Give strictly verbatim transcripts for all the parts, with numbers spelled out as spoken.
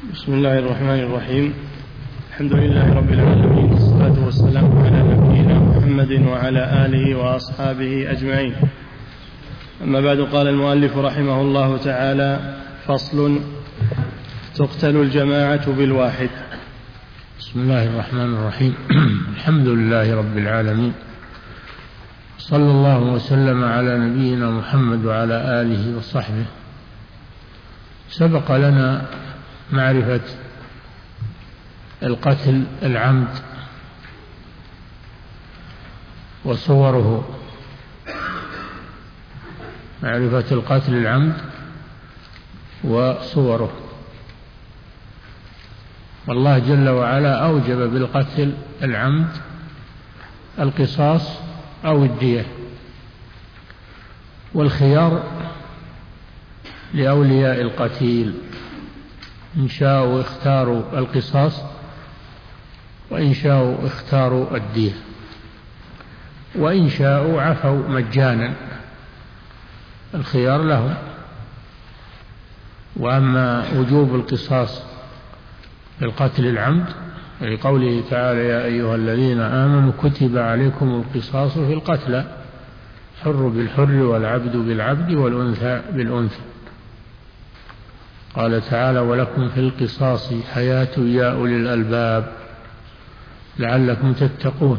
بسم الله الرحمن الرحيم. الحمد لله رب العالمين، والصلاة والسلام على نبينا محمد وعلى آله وأصحابه أجمعين. أما بعد، قال المؤلف رحمه الله تعالى: فصل: تقتل الجماعة بالواحد. بسم الله الرحمن الرحيم. الحمد لله رب العالمين، صلى الله وسلم على نبينا محمد وعلى آله وصحبه. سبق لنا معرفة القتل العمد وصوره، معرفة القتل العمد وصوره. والله جل وعلا أوجب بالقتل العمد القصاص أو الدية، والخيار لأولياء القتيل، إن شاءوا اختاروا القصاص وإن شاءوا اختاروا الدية، وإن شاءوا عفوا مجانا، الخيار لهم. وأما وجوب القصاص بالقتل العمد لقوله تعالى: يا أيها الذين آمنوا كتب عليكم القصاص في القتلى، حر بالحر والعبد بالعبد والأنثى بالأنثى. قال تعالى: ولكم في القصاص حياة يا أولي الألباب لعلكم تتقون.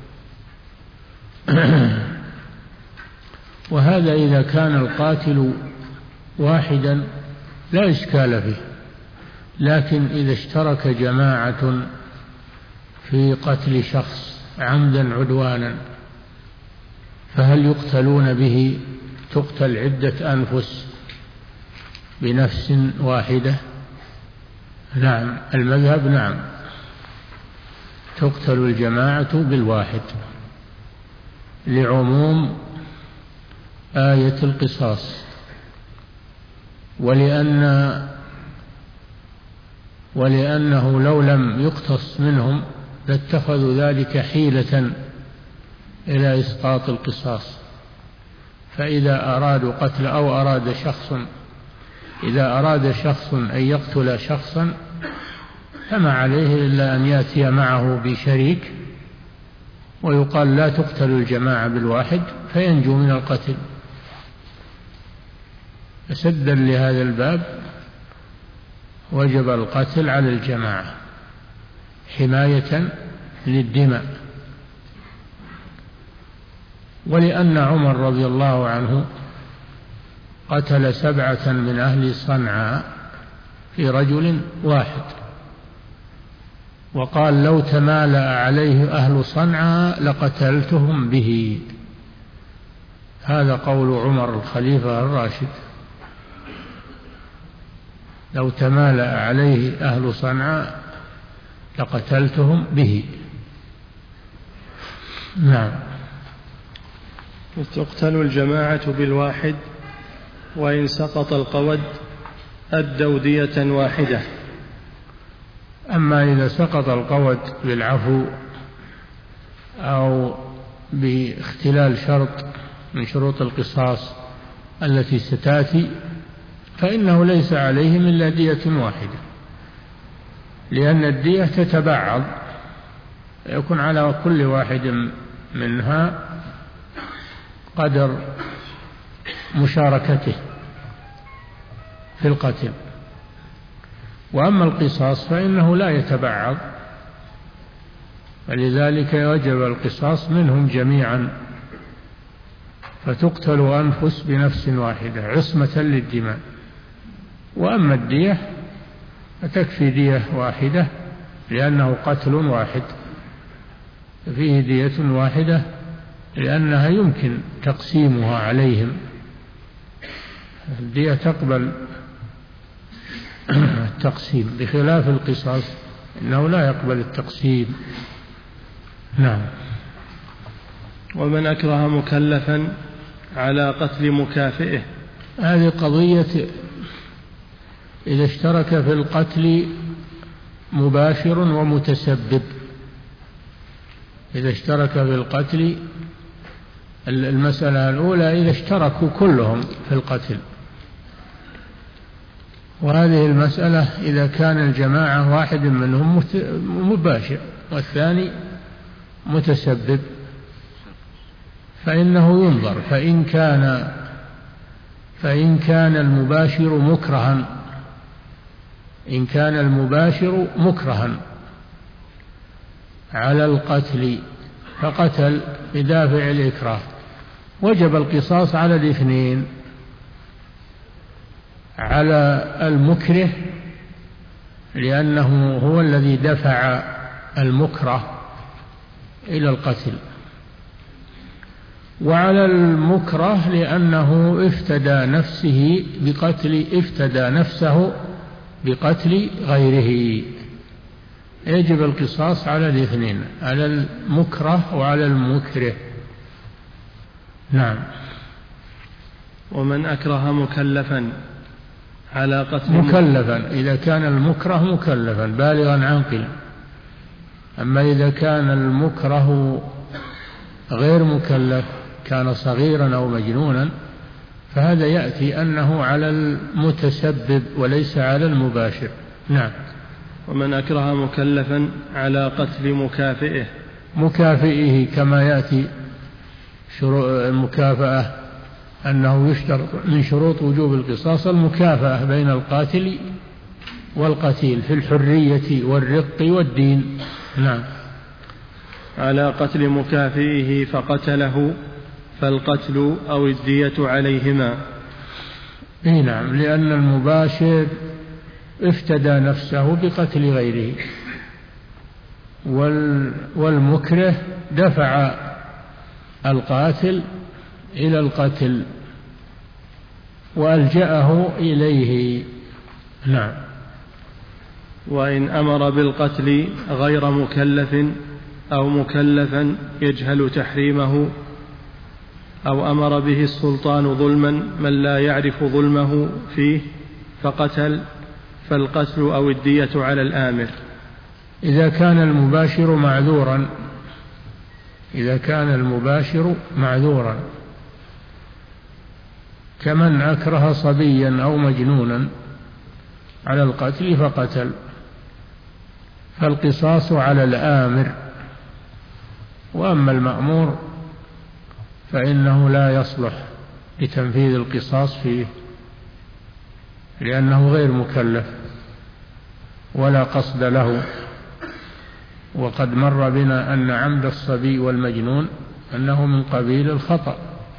وهذا إذا كان القاتل واحدا لا إشكال فيه، لكن إذا اشترك جماعة في قتل شخص عمدا عدوانا فهل يقتلون به؟ تقتل عدة أنفس بنفس واحدة؟ نعم، المذهب نعم، تقتل الجماعة بالواحد لعموم آية القصاص، ولأن ولأنه لو لم يقتص منهم لاتخذوا ذلك حيلة إلى إسقاط القصاص. فإذا أرادوا قتل أو أراد شخص إذا أراد شخص أن يقتل شخصا فما عليه إلا أن يأتي معه بشريك ويقال: لا تقتل الجماعة بالواحد، فينجو من القتل. سدا لهذا الباب وجب القتل على الجماعة حماية للدماء. ولأن عمر رضي الله عنه قتل سبعة من أهل صنعاء في رجل واحد، وقال: لو تمالأ عليه أهل صنعاء لقتلتهم به. هذا قول عمر الخليفة الراشد: لو تمالأ عليه أهل صنعاء لقتلتهم به. نعم. تقتل الجماعة بالواحد، وإن سقط القود أدوا دية واحدة. أما إذا سقط القود بالعفو أو باختلال شرط من شروط القصاص التي ستأتي فإنه ليس عليهم إلا دية واحدة، لأن الدية تتبعض، يكون على كل واحد منها قدر مشاركته في القتل. وأما القصاص فإنه لا يتبعض، فلذلك وجب القصاص منهم جميعا، فتقتل أنفس بنفس واحدة عصمة للدماء. وأما الدية فتكفي دية واحدة، لأنه قتل واحد فيه دية واحدة، لأنها يمكن تقسيمها عليهم. الدية تقبل التقسيم، بخلاف القصاص إنه لا يقبل التقسيم. نعم. ومن أكره مكلفا على قتل مكافئه. هذه قضية إذا اشترك في القتل مباشر ومتسبب. إذا اشترك في القتل، المسألة الأولى إذا اشتركوا كلهم في القتل، وهذه المسألة إذا كان الجماعة واحد منهم مباشر والثاني متسبب فإنه ينظر، فإن كان فإن كان المباشر مكرها إن كان المباشر مكرها على القتل فقتل بدافع الإكراه وجب القصاص على الاثنين، على المكره لأنه هو الذي دفع المكره إلى القتل، وعلى المكره لأنه افتدى نفسه بقتل افتدى نفسه بقتل غيره. يجب القصاص على الاثنين، على المكره وعلى المكره. نعم. ومن أكره مكلفا على قتل مكلفا إذا كان المكره مكلفا بالغا عاقلا، أما إذا كان المكره غير مكلف كان صغيرا أو مجنونا فهذا يأتي أنه على المتسبب وليس على المباشر. نعم. ومن أكره مكلفا على قتل مكافئه مكافئه كما يأتي المكافأة أنه يشترط من شروط وجوب القصاص المكافأة بين القاتل والقتيل في الحرية والرق والدين. نعم. على قتل مكافئه فقتله فالقتل أو الدية عليهما. إيه نعم، لأن المباشر افتدى نفسه بقتل غيره والمكره دفع القاتل إلى القتل وألجأه إليه. نعم. وإن أمر بالقتل غير مكلف أو مكلفا يجهل تحريمه أو أمر به السلطان ظلما من لا يعرف ظلمه فيه فقتل فالقتل أو الدية على الآمر. إذا كان المباشر معذورا إذا كان المباشر معذورا كمن أكره صبيا أو مجنونا على القتل فقتل فالقصاص على الآمر، وأما المأمور فإنه لا يصلح لتنفيذ القصاص فيه لأنه غير مكلف ولا قصد له. وقد مر بنا أن عمد الصبي والمجنون أنه من قبيل الخطأ،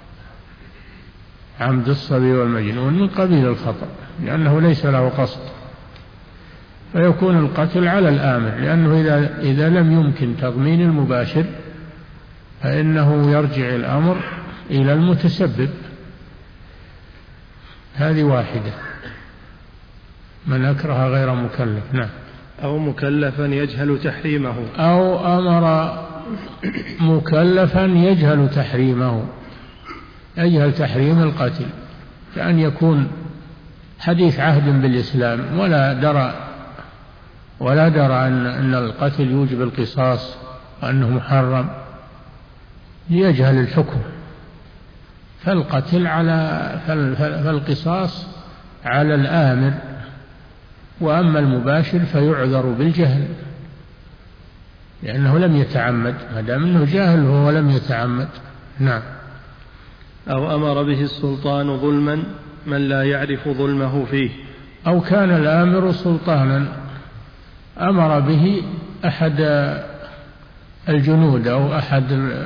عمد الصبي والمجنون من قبيل الخطأ لأنه ليس له قصد، فيكون القتل على الآمر لأنه إذا, إذا لم يمكن تضمين المباشر فإنه يرجع الأمر إلى المتسبب. هذه واحدة. من أكره غير مكلف. نعم. أو مكلفا يجهل تحريمه أو أمر مكلفا يجهل تحريمه يجهل تحريم القتل، كأن يكون حديث عهد بالإسلام ولا درى ولا درى أن, أن القتل يوجب القصاص وأنه محرم، يجهل الحكم، فالقتل على فالقصاص على الآمر، وأما المباشر فيعذر بالجهل لأنه لم يتعمد، ما دام أنه جاهل هو لم يتعمد. نعم. أو أمر به السلطان ظلما من لا يعرف ظلمه فيه، أو كان الآمر سلطانا أمر به أحد الجنود أو أحد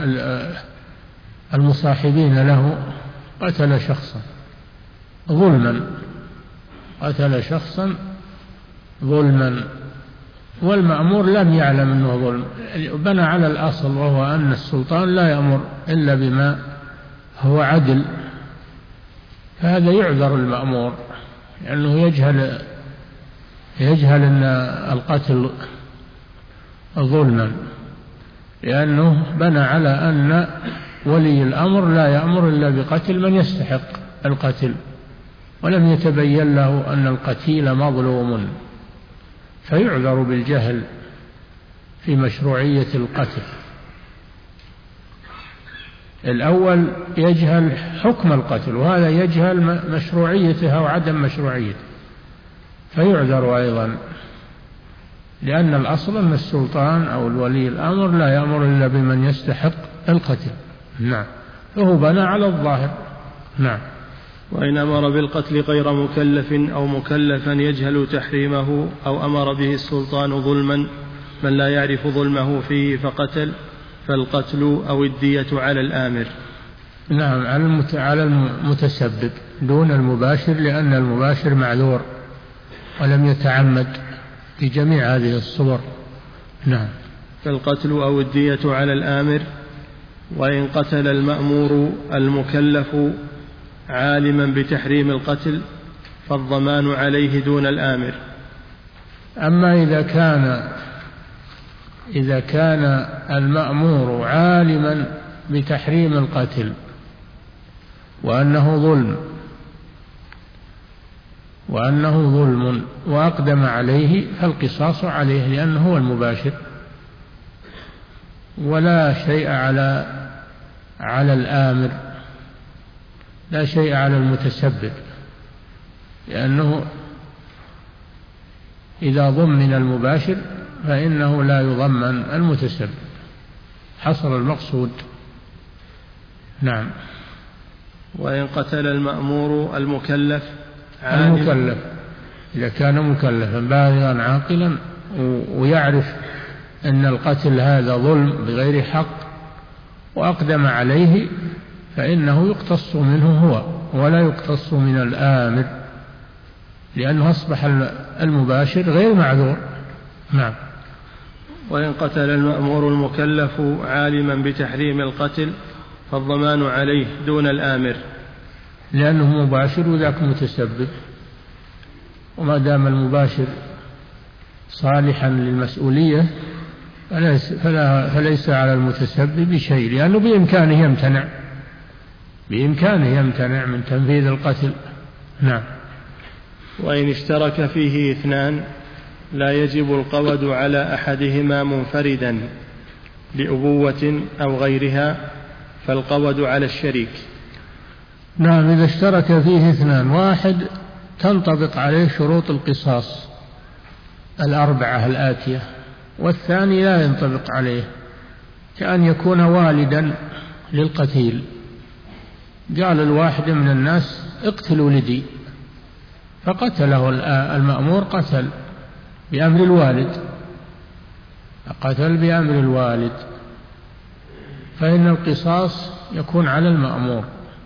المصاحبين له قتل شخصا ظلما قتل شخصا ظلما والمأمور لم يعلم أنه ظلم، بنى على الأصل وهو أن السلطان لا يأمر إلا بما هو عدل، فهذا يعذر المأمور لأنه يجهل يجهل أن القتل ظلما، لأنه بنى على أن ولي الأمر لا يأمر إلا بقتل من يستحق القتل، ولم يتبين له أن القتيل مظلوم، فيعذر بالجهل في مشروعية القتل. الأول يجهل حكم القتل، وهذا يجهل مشروعيته أو عدم مشروعيته، فيعذر أيضا، لأن الأصل أن السلطان أو الولي الأمر لا يأمر إلا بمن يستحق القتل. نعم، فهو بنى على الظاهر. نعم. وإن أمر بالقتل غير مكلف أو مكلفا يجهل تحريمه أو أمر به السلطان ظلما من لا يعرف ظلمه فيه فقتل، فالقتل أو الدية على الآمر. نعم، على المتسبب دون المباشر، لأن المباشر معذور ولم يتعمد في جميع هذه الصور. نعم. فالقتل أو الدية على الآمر. وإن قتل المأمور المكلف عالما بتحريم القتل فالضمان عليه دون الآمر. أما إذا كان إذا كان المأمور عالما بتحريم القتل وأنه ظلم وأنه ظلم وأقدم عليه فالقصاص عليه، لأنه هو المباشر، ولا شيء على على الآمر، لا شيء على المتسبب، لأنه إذا ضمن المباشر فإنه لا يضمن المتسبب. حصل المقصود. نعم. وإن قتل المأمور المكلف المكلف إذا كان مكلفا بالغا عاقلا ويعرف أن القتل هذا ظلم بغير حق وأقدم عليه فإنه يقتص منه هو ولا يقتص من الآمر، لأنه أصبح المباشر غير معذور. نعم. وإن قتل المأمور المكلف عالما بتحريم القتل فالضمان عليه دون الآمر، لأنه مباشر وذاك متسبب، وما دام المباشر صالحا للمسؤولية فليس, فليس على المتسبب شيء، لأنه بإمكانه يمتنع بإمكانه يمتنع من تنفيذ القتل. نعم. وإن اشترك فيه اثنان لا يجب القود على أحدهما منفردا لأبوة أو غيرها، فالقود على الشريك. نعم، إذا اشترك فيه اثنان، واحد تنطبق عليه شروط القصاص الأربعة الآتية، والثاني لا ينطبق عليه، كأن يكون والدا للقتيل، قال الواحد من الناس اقتلوا ولدي فقتله المأمور، قتل بأمر الوالد قتل بأمر الوالد فإن القصاص يكون على المأمور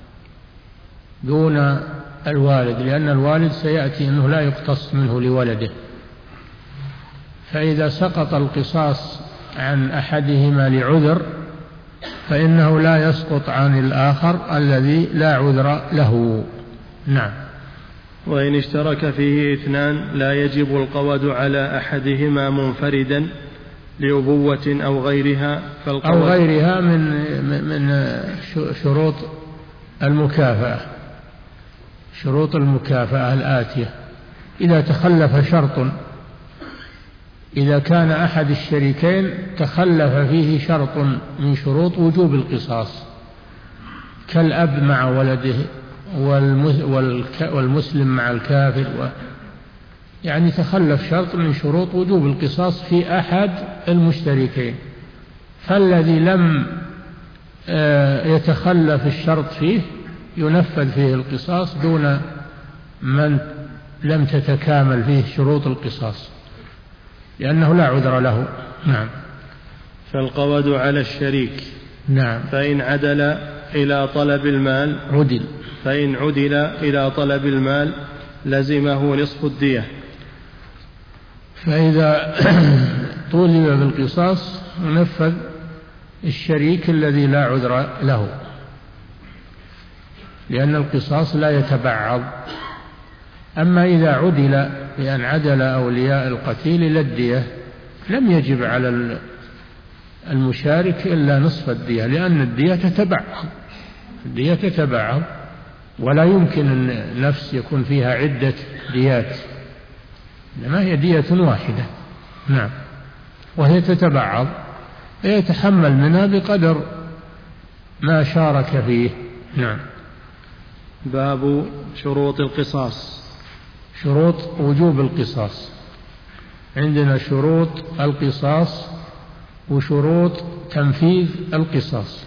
دون الوالد، لأن الوالد سيأتي أنه لا يقتص منه لولده. فإذا سقط القصاص عن أحدهما لعذر فإنه لا يسقط عن الآخر الذي لا عذر له. نعم. وإن اشترك فيه اثنان لا يجب القود على أحدهما منفردا لأبوة أو غيرها، أو غيرها من من شروط المكافأة شروط المكافأة الآتية. إذا تخلف شرط، إذا كان أحد الشريكين تخلف فيه شرط من شروط وجوب القصاص، كالأب مع ولده والمسلم مع الكافر، و يعني تخلف شرط من شروط وجوب القصاص في أحد المشتركين، فالذي لم يتخلف الشرط فيه ينفذ فيه القصاص دون من لم تتكامل فيه شروط القصاص، لأنه لا عذر له. نعم. فالقود على الشريك. نعم. فإن عدل إلى طلب المال عدل فإن عدل إلى طلب المال لزمه نصف الدية. فإذا طولب بالقصاص نفذ الشريك الذي لا عذر له، لأن القصاص لا يتبعض. أما إذا عدل بأن عدل أولياء القتيل إلى الدية لم يجب على المشارك إلا نصف الدية، لأن الدية تتبعض الدية تتبعض ولا يمكن أن النفس يكون فيها عدة ديات، إنما هي دية واحدة. نعم. وهي تتبعض فيتحمل منها بقدر ما شارك فيه. نعم. باب شروط القصاص. شروط وجوب القصاص. عندنا شروط القصاص وشروط تنفيذ القصاص.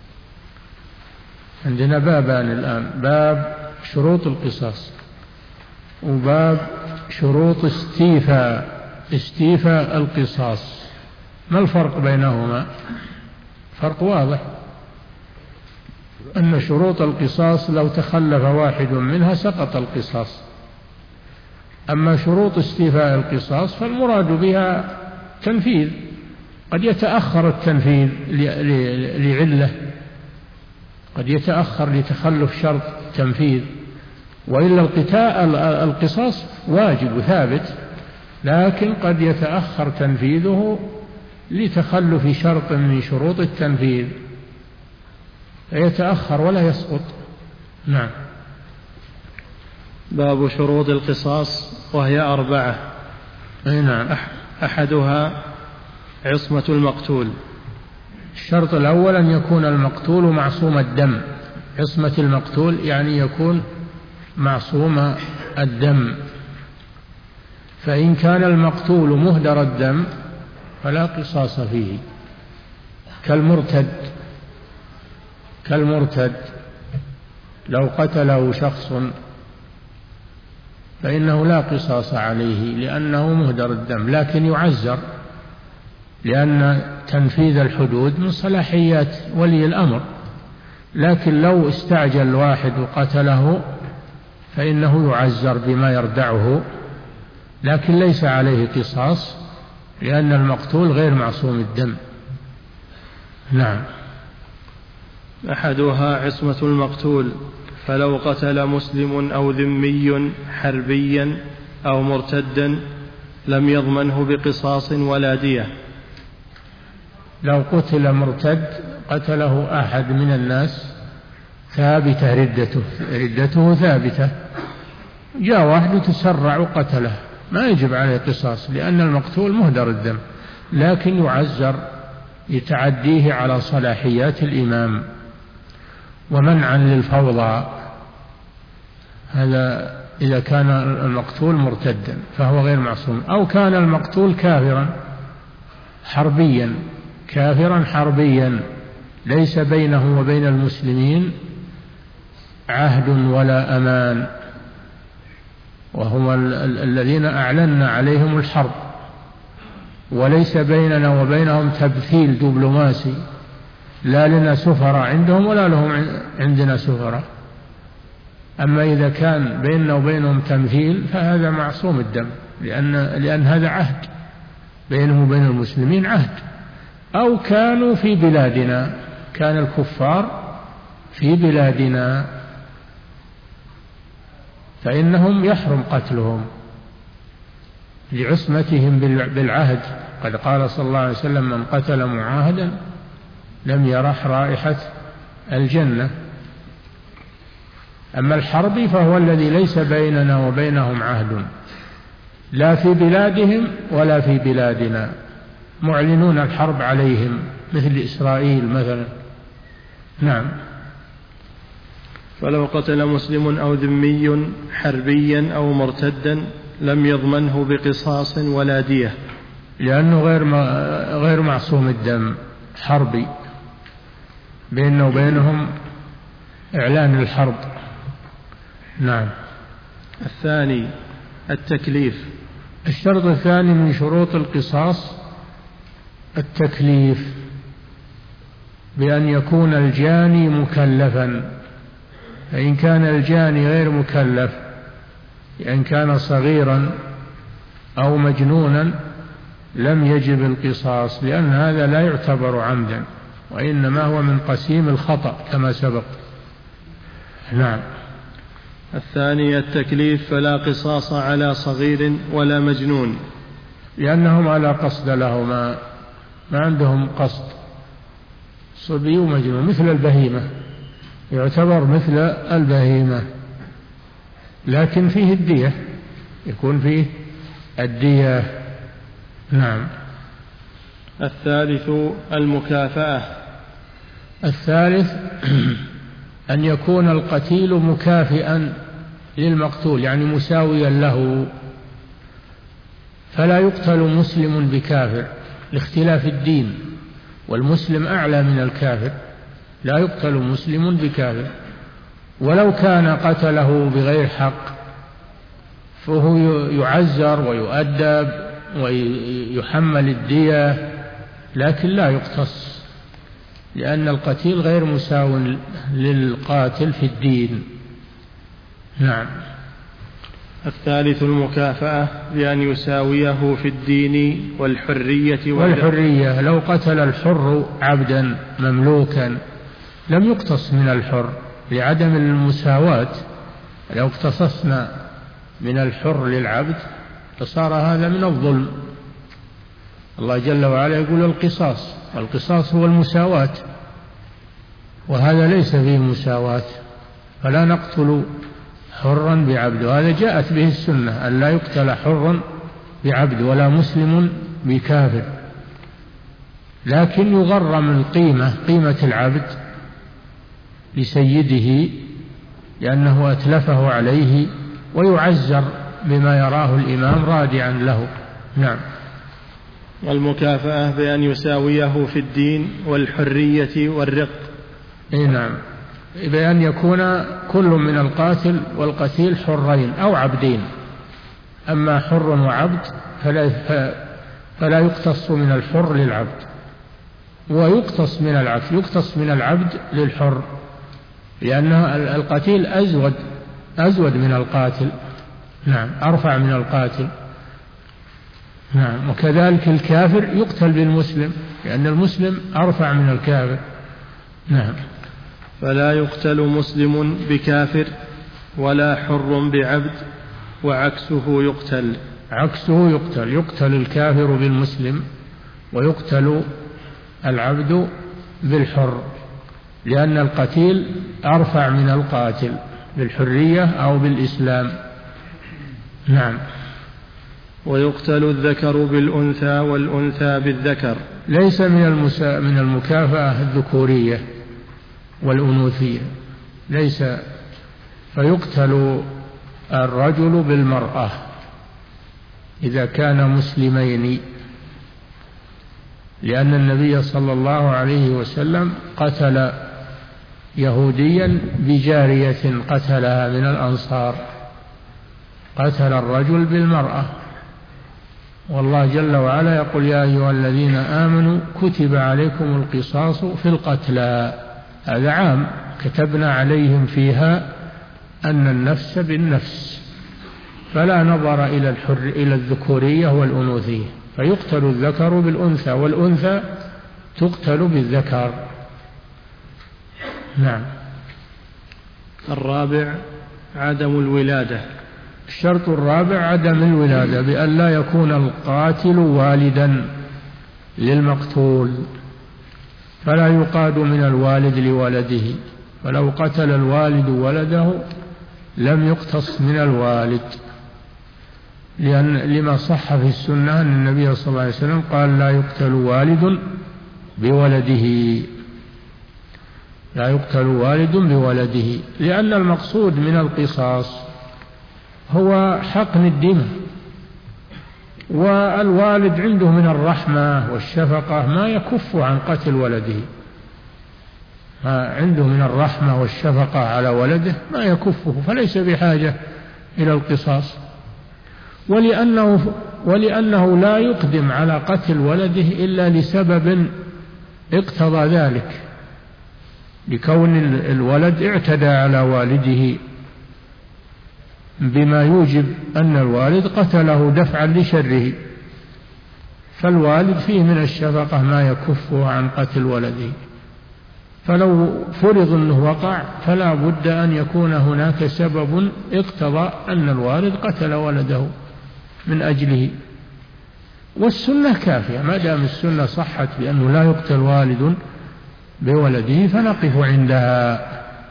عندنا بابان الآن، باب شروط القصاص وباب شروط استيفاء استيفاء القصاص. ما الفرق بينهما؟ فرق واضح، أن شروط القصاص لو تخلف واحد منها سقط القصاص، أما شروط استيفاء القصاص فالمراد بها تنفيذ، قد يتأخر التنفيذ لعلة، قد يتأخر لتخلف شرط تنفيذ، وإلا القتال القصاص واجب ثابت، لكن قد يتأخر تنفيذه لتخلف شرط من شروط التنفيذ فيتأخر ولا يسقط. نعم. باب شروط القصاص وهي أربعة. أي نعم. أحدها عصمة المقتول. الشرط الأول أن يكون المقتول معصوم الدم. عصمة المقتول يعني يكون معصوم الدم، فإن كان المقتول مهدر الدم فلا قصاص فيه، كالمرتد كالمرتد لو قتله شخص فإنه لا قصاص عليه لأنه مهدر الدم، لكن يعزر، لأن تنفيذ الحدود من صلاحيات ولي الأمر، لكن لو استعجل واحد وقتله فإنه يعزر بما يردعه، لكن ليس عليه قصاص لأن المقتول غير معصوم الدم. نعم. أحدها عصمة المقتول، فلو قتل مسلم أو ذمي حربيا أو مرتدا لم يضمنه بقصاص ولا دية. لو قتل مرتد قتله أحد من الناس ثابتة ردته ردته ثابتة، جاء واحد تسرع وقتله ما يجب عليه قصاص لأن المقتول مهدر الدم، لكن يعزر لتعديه على صلاحيات الإمام ومنعا للفوضى. هذا إذا كان المقتول مرتدا فهو غير معصوم، أو كان المقتول كافرا حربيا كافرا حربيا ليس بينه وبين المسلمين عهد ولا أمان، وهم الذين أعلنا عليهم الحرب، وليس بيننا وبينهم تبثيل دبلوماسي، لا لنا سفراء عندهم ولا لهم عندنا سفراء. أما إذا كان بيننا وبينهم تمثيل فهذا معصوم الدم، لأن, لأن هذا عهد بينهم وبين المسلمين عهد. أو كانوا في بلادنا، كان الكفار في بلادنا فإنهم يحرم قتلهم لعصمتهم بالعهد، قد قال صلى الله عليه وسلم: من قتل معاهدا لم يرح رائحة الجنة. أما الحربي فهو الذي ليس بيننا وبينهم عهد، لا في بلادهم ولا في بلادنا، معلنون الحرب عليهم مثل إسرائيل مثلا. نعم. فلو قتل مسلم أو ذمي حربيا أو مرتدا لم يضمنه بقصاص ولا دية، لأنه غير غير معصوم الدم، حربي بيننا وبينهم إعلان الحرب. نعم. الثاني التكليف. الشرط الثاني من شروط القصاص التكليف، بأن يكون الجاني مكلفا، فإن كان الجاني غير مكلف، إن كان صغيرا أو مجنونا لم يجب القصاص، لأن هذا لا يعتبر عمدا وإنما هو من قسيم الخطأ كما سبق. نعم. الثاني التكليف، فلا قصاص على صغير ولا مجنون، لأنهم على قصد لهما، ما عندهم قصد، صبي ومجنون مثل البهيمة، يعتبر مثل البهيمة، لكن فيه الدية، يكون فيه الدية. نعم. الثالث المكافأة. الثالث أن يكون القتيل مكافئا للمقتول يعني مساويا له، فلا يقتل مسلم بكافر لاختلاف الدين، والمسلم أعلى من الكافر، لا يقتل مسلم بكافر، ولو كان قتله بغير حق فهو يعزر ويؤدب ويحمل الدية، لكن لا يقتص، لأن القتيل غير مساو للقاتل في الدين. نعم. الثالث المكافأة بأن يساويه في الدين والحرية والحرية. لو قتل الحر عبدا مملوكا لم يقتص من الحر لعدم المساواة، لو اقتصصنا من الحر للعبد فصار هذا من الظلم. الله جل وعلا يقول القصاص، والقصاص هو المساواة، وهذا ليس فيه مساواة، فلا نقتل حرا بعبد، وهذا جاءت به السنة أن لا يقتل حر بعبد ولا مسلم بكافر، لكن يغرم القيمة قيمة العبد لسيده لأنه أتلفه عليه، ويعزر بما يراه الإمام رادعا له. نعم. والمكافأة بأن يساويه في الدين والحرية والرق. إيه نعم، بأن يكون كل من القاتل والقتيل حرين أو عبدين، أما حر وعبد فلا, فلا يقتص من الحر للعبد، ويقتص من العبد يقتص من العبد للحر، لأن القتيل أزود أزود من القاتل، نعم، أرفع من القاتل. نعم. وكذلك الكافر يقتل بالمسلم لأن المسلم أرفع من الكافر. نعم. فلا يقتل مسلم بكافر ولا حر بعبد، وعكسه يقتل. عكسه يقتل، يقتل الكافر بالمسلم ويقتل العبد بالحر، لأن القتيل أرفع من القاتل بالحرية أو بالإسلام. نعم. ويقتل الذكر بالأنثى والأنثى بالذكر. ليس من المسا... من المكافأة الذكورية والأنوثية، ليس، فيقتل الرجل بالمرأة إذا كان مسلمين، لأن النبي صلى الله عليه وسلم قتل يهوديا بجارية قتلها من الأنصار، قتل الرجل بالمرأة. والله جل وعلا يقول يا أيها الذين آمنوا كتب عليكم القصاص في القتلى، هذا عام، كتبنا عليهم فيها أن النفس بالنفس، فلا نظر إلى الحر إلى الذكورية والأنوثية، فيقتل الذكر بالأنثى والأنثى تقتل بالذكر. نعم. الرابع عدم الولادة. الشرط الرابع عدم الولادة، بأن لا يكون القاتل والدا للمقتول، فلا يقاد من الوالد لولده، فلو قتل الوالد ولده لم يقتص من الوالد، لأن لما صح في السنة أن النبي صلى الله عليه وسلم قال لا يقتل والد بولده، لا يقتل والد بولده، لأن المقصود من القصاص هو حقن الدم، والوالد عنده من الرحمة والشفقة ما يكف عن قتل ولده، ما عنده من الرحمة والشفقة على ولده ما يكفه، فليس بحاجة إلى القصاص. ولأنه, ولأنه لا يقدم على قتل ولده إلا لسبب اقتضى ذلك، لكون الولد اعتدى على والده بما يوجب أن الوالد قتله دفعا لشره، فالوالد فيه من الشفقة ما يكفه عن قتل ولده، فلو فرض أنه وقع فلا بد أن يكون هناك سبب اقتضى أن الوالد قتل ولده من أجله، والسنة كافية، ما دام السنة صحت بأنه لا يقتل والد بولده فنقف عندها.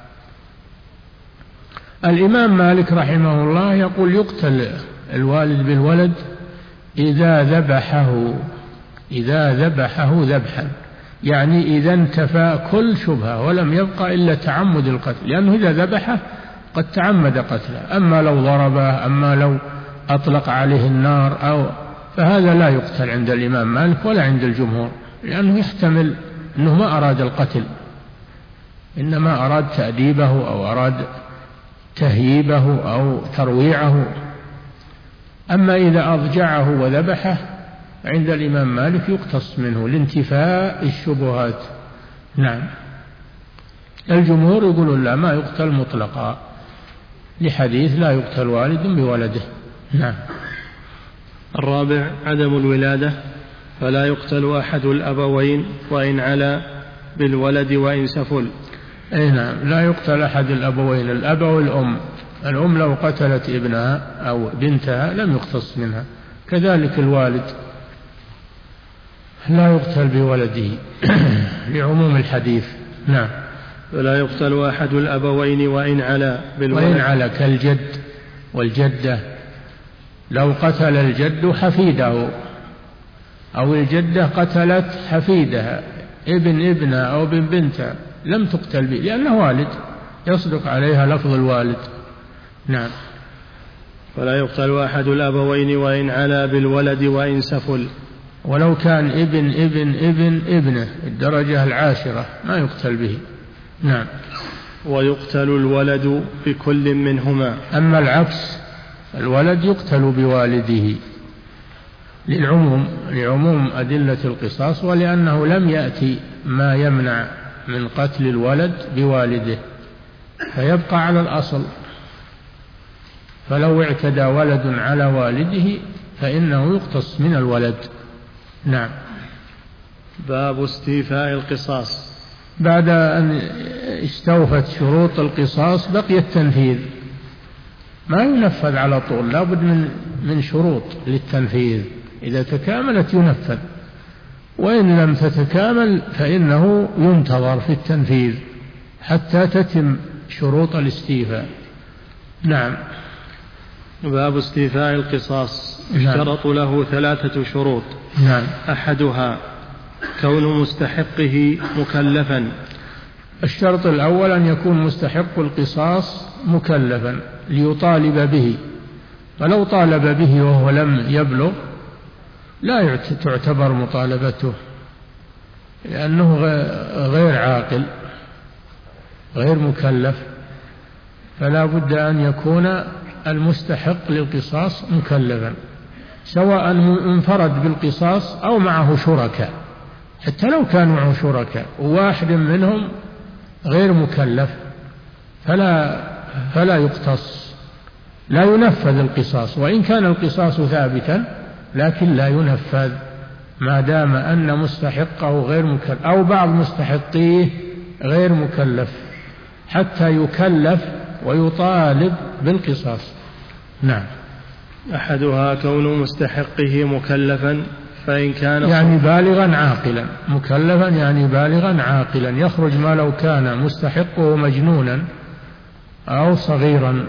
الإمام مالك رحمه الله يقول يقتل الوالد بالولد إذا ذبحه، إذا ذبحه ذبحا، يعني إذا انتفى كل شبهة ولم يبقى إلا تعمد القتل، لأنه إذا ذبحه قد تعمد قتله. أما لو ضربه، أما لو أطلق عليه النار أو فهذا لا يقتل عند الإمام مالك ولا عند الجمهور، لأنه يحتمل أنه ما أراد القتل، إنما أراد تأديبه أو أراد تهييبه أو ترويعه. أما إذا أضجعه وذبحه عند الإمام مالك يقتص منه لانتفاء الشبهات. نعم. الجمهور يقولون لا، ما يقتل مطلقا لحديث لا يقتل والد بولده. نعم. الرابع عدم الولادة، فلا يقتل أحد الأبوين وإن علا بالولد وإن سفل. أي نعم، لا يقتل أحد الأبوين، الأب والأم. الأم لو قتلت ابنها أو بنتها لم يقتص منها، كذلك الوالد لا يقتل بولده لعموم الحديث. نعم. ولا يقتل أحد الأبوين وإن علا بالولد، وإن علا كالجد والجدة، لو قتل الجد حفيده أو الجدة قتلت حفيدها ابن ابنها أو ابن بنتها لم تقتل به، لأنه والد يصدق عليها لفظ الوالد. نعم. ولا يقتل أحد الأبوين وإن علا بالولد وإن سفل، ولو كان ابن ابن ابن ابنه الدرجة العاشرة ما يقتل به. نعم. ويقتل الولد بكل منهما. أما العكس الولد يقتل بوالده للعموم لعموم أدلة القصاص، ولأنه لم يأتي ما يمنع من قتل الولد بوالده فيبقى على الأصل. فلو اعتدى ولد على والده فإنه يقتص من الولد. نعم. باب استيفاء القصاص. بعد أن استوفت شروط القصاص بقي التنفيذ، ما ينفذ على طول، لا بد من من شروط للتنفيذ، إذا تكاملت ينفذ، وإن لم تتكامل فإنه ينتظر في التنفيذ حتى تتم شروط الاستيفاء. نعم. باب استيفاء القصاص. نعم. اشترط له ثلاثة شروط. نعم. أحدها كون مستحقه مكلفا. الشرط الأول أن يكون مستحق القصاص مكلفا ليطالب به، فلو طالب به وهو لم يبلغ لا تعتبر مطالبته، لأنه غير عاقل غير مكلف، فلا بد أن يكون المستحق للقصاص مكلفا، سواء انفرد بالقصاص أو معه شركاء، حتى لو كان معه شركاء وواحد منهم غير مكلف فلا فلا يقتص، لا ينفذ القصاص، وإن كان القصاص ثابتا لكن لا ينفذ ما دام أن مستحقه غير مكلف أو بعض مستحقيه غير مكلف، حتى يكلف ويطالب بالقصاص. نعم. أحدها كون مستحقه مكلفا، فإن كان يعني بالغا عاقلا، مكلفا يعني بالغا عاقلا، يخرج ما لو كان مستحقه مجنونا أو صغيرا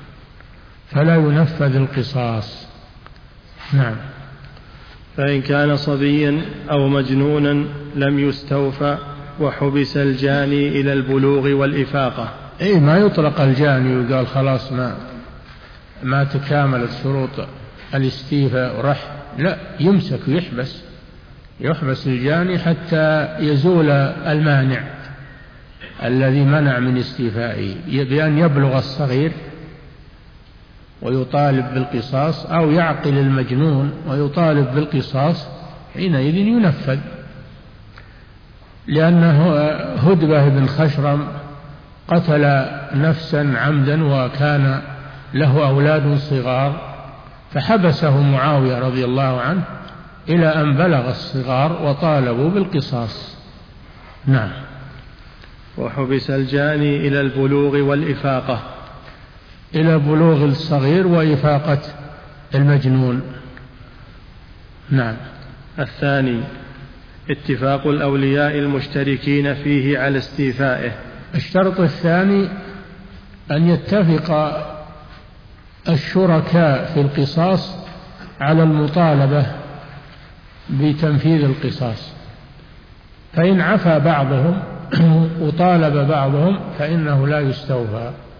فلا ينفذ القصاص. نعم. فإن كان صبيا أو مجنونا لم يستوفى وحبس الجاني إلى البلوغ والإفاقة. أي ما يطلق الجاني وقال خلاص ما ما تكاملت شروط الاستيفاء ورح، لا، يمسك ويحبس، يحبس الجاني حتى يزول المانع الذي منع من استيفائه، بأن يبلغ الصغير ويطالب بالقصاص أو يعقل المجنون ويطالب بالقصاص، حينئذ ينفذ. لأنه هدبة بن خشرم قتل نفسا عمدا وكان له أولاد صغار، فحبسه معاوية رضي الله عنه إلى أن بلغ الصغار وطالبوا بالقصاص. نعم. وحبس الجاني إلى البلوغ والإفاقة. إلى بلوغ الصغير وإفاقة المجنون. نعم. الثاني اتفاق الأولياء المشتركين فيه على استيفائه. الشرط الثاني أن يتفق الشركاء في القصاص على المطالبة بتنفيذ القصاص، فإن عفى بعضهم وطالب بعضهم فإنه لا يستوفى،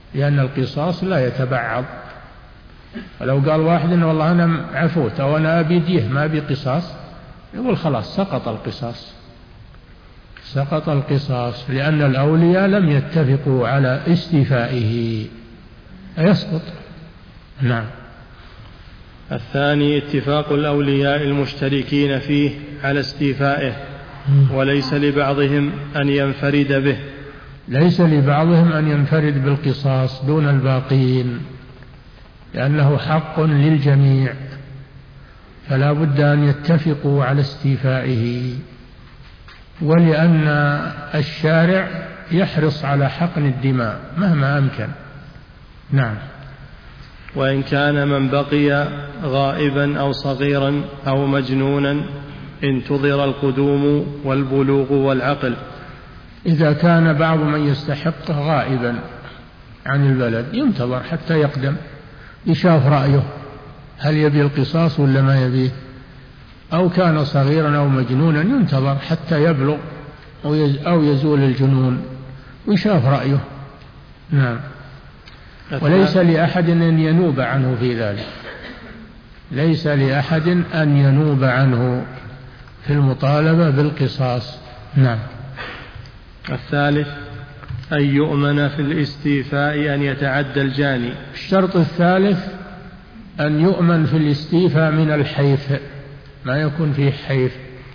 لأن القصاص لا يتبعض. ولو قال واحد إن والله أنا عفوت أو أنا أبي ديه ما أبي قصاص، يقول خلاص سقط القصاص، سقط القصاص، لأن الأولياء لم يتفقوا على استيفائه، يسقط. نعم. الثاني اتفاق الأولياء المشتركين فيه على استيفائه، وليس لبعضهم أن ينفرد به. ليس لبعضهم أن ينفرد بالقصاص دون الباقين، لأنه حق للجميع، فلا بد أن يتفقوا على استيفائه، ولأن الشارع يحرص على حقن الدماء مهما أمكن. نعم. وإن كان من بقي غائبا أو صغيرا أو مجنونا انتظر القدوم والبلوغ والعقل. إذا كان بعض من يستحقه غائبا عن البلد ينتظر حتى يقدم، يشاف رأيه هل يبي القصاص ولا ما يبيه، أو كان صغيرا أو مجنونا ينتظر حتى يبلغ أو يزول الجنون ويشاف رأيه. نعم. وليس لأحد أن ينوب عنه في ذلك، ليس لأحد أن ينوب عنه في المطالبة بالقصاص. نعم. الثالث أن يؤمن في الاستيفاء أن يتعدى الجاني. الشرط الثالث أن يؤمن في الاستيفاء من الحيف، ما يكون فيه حيف،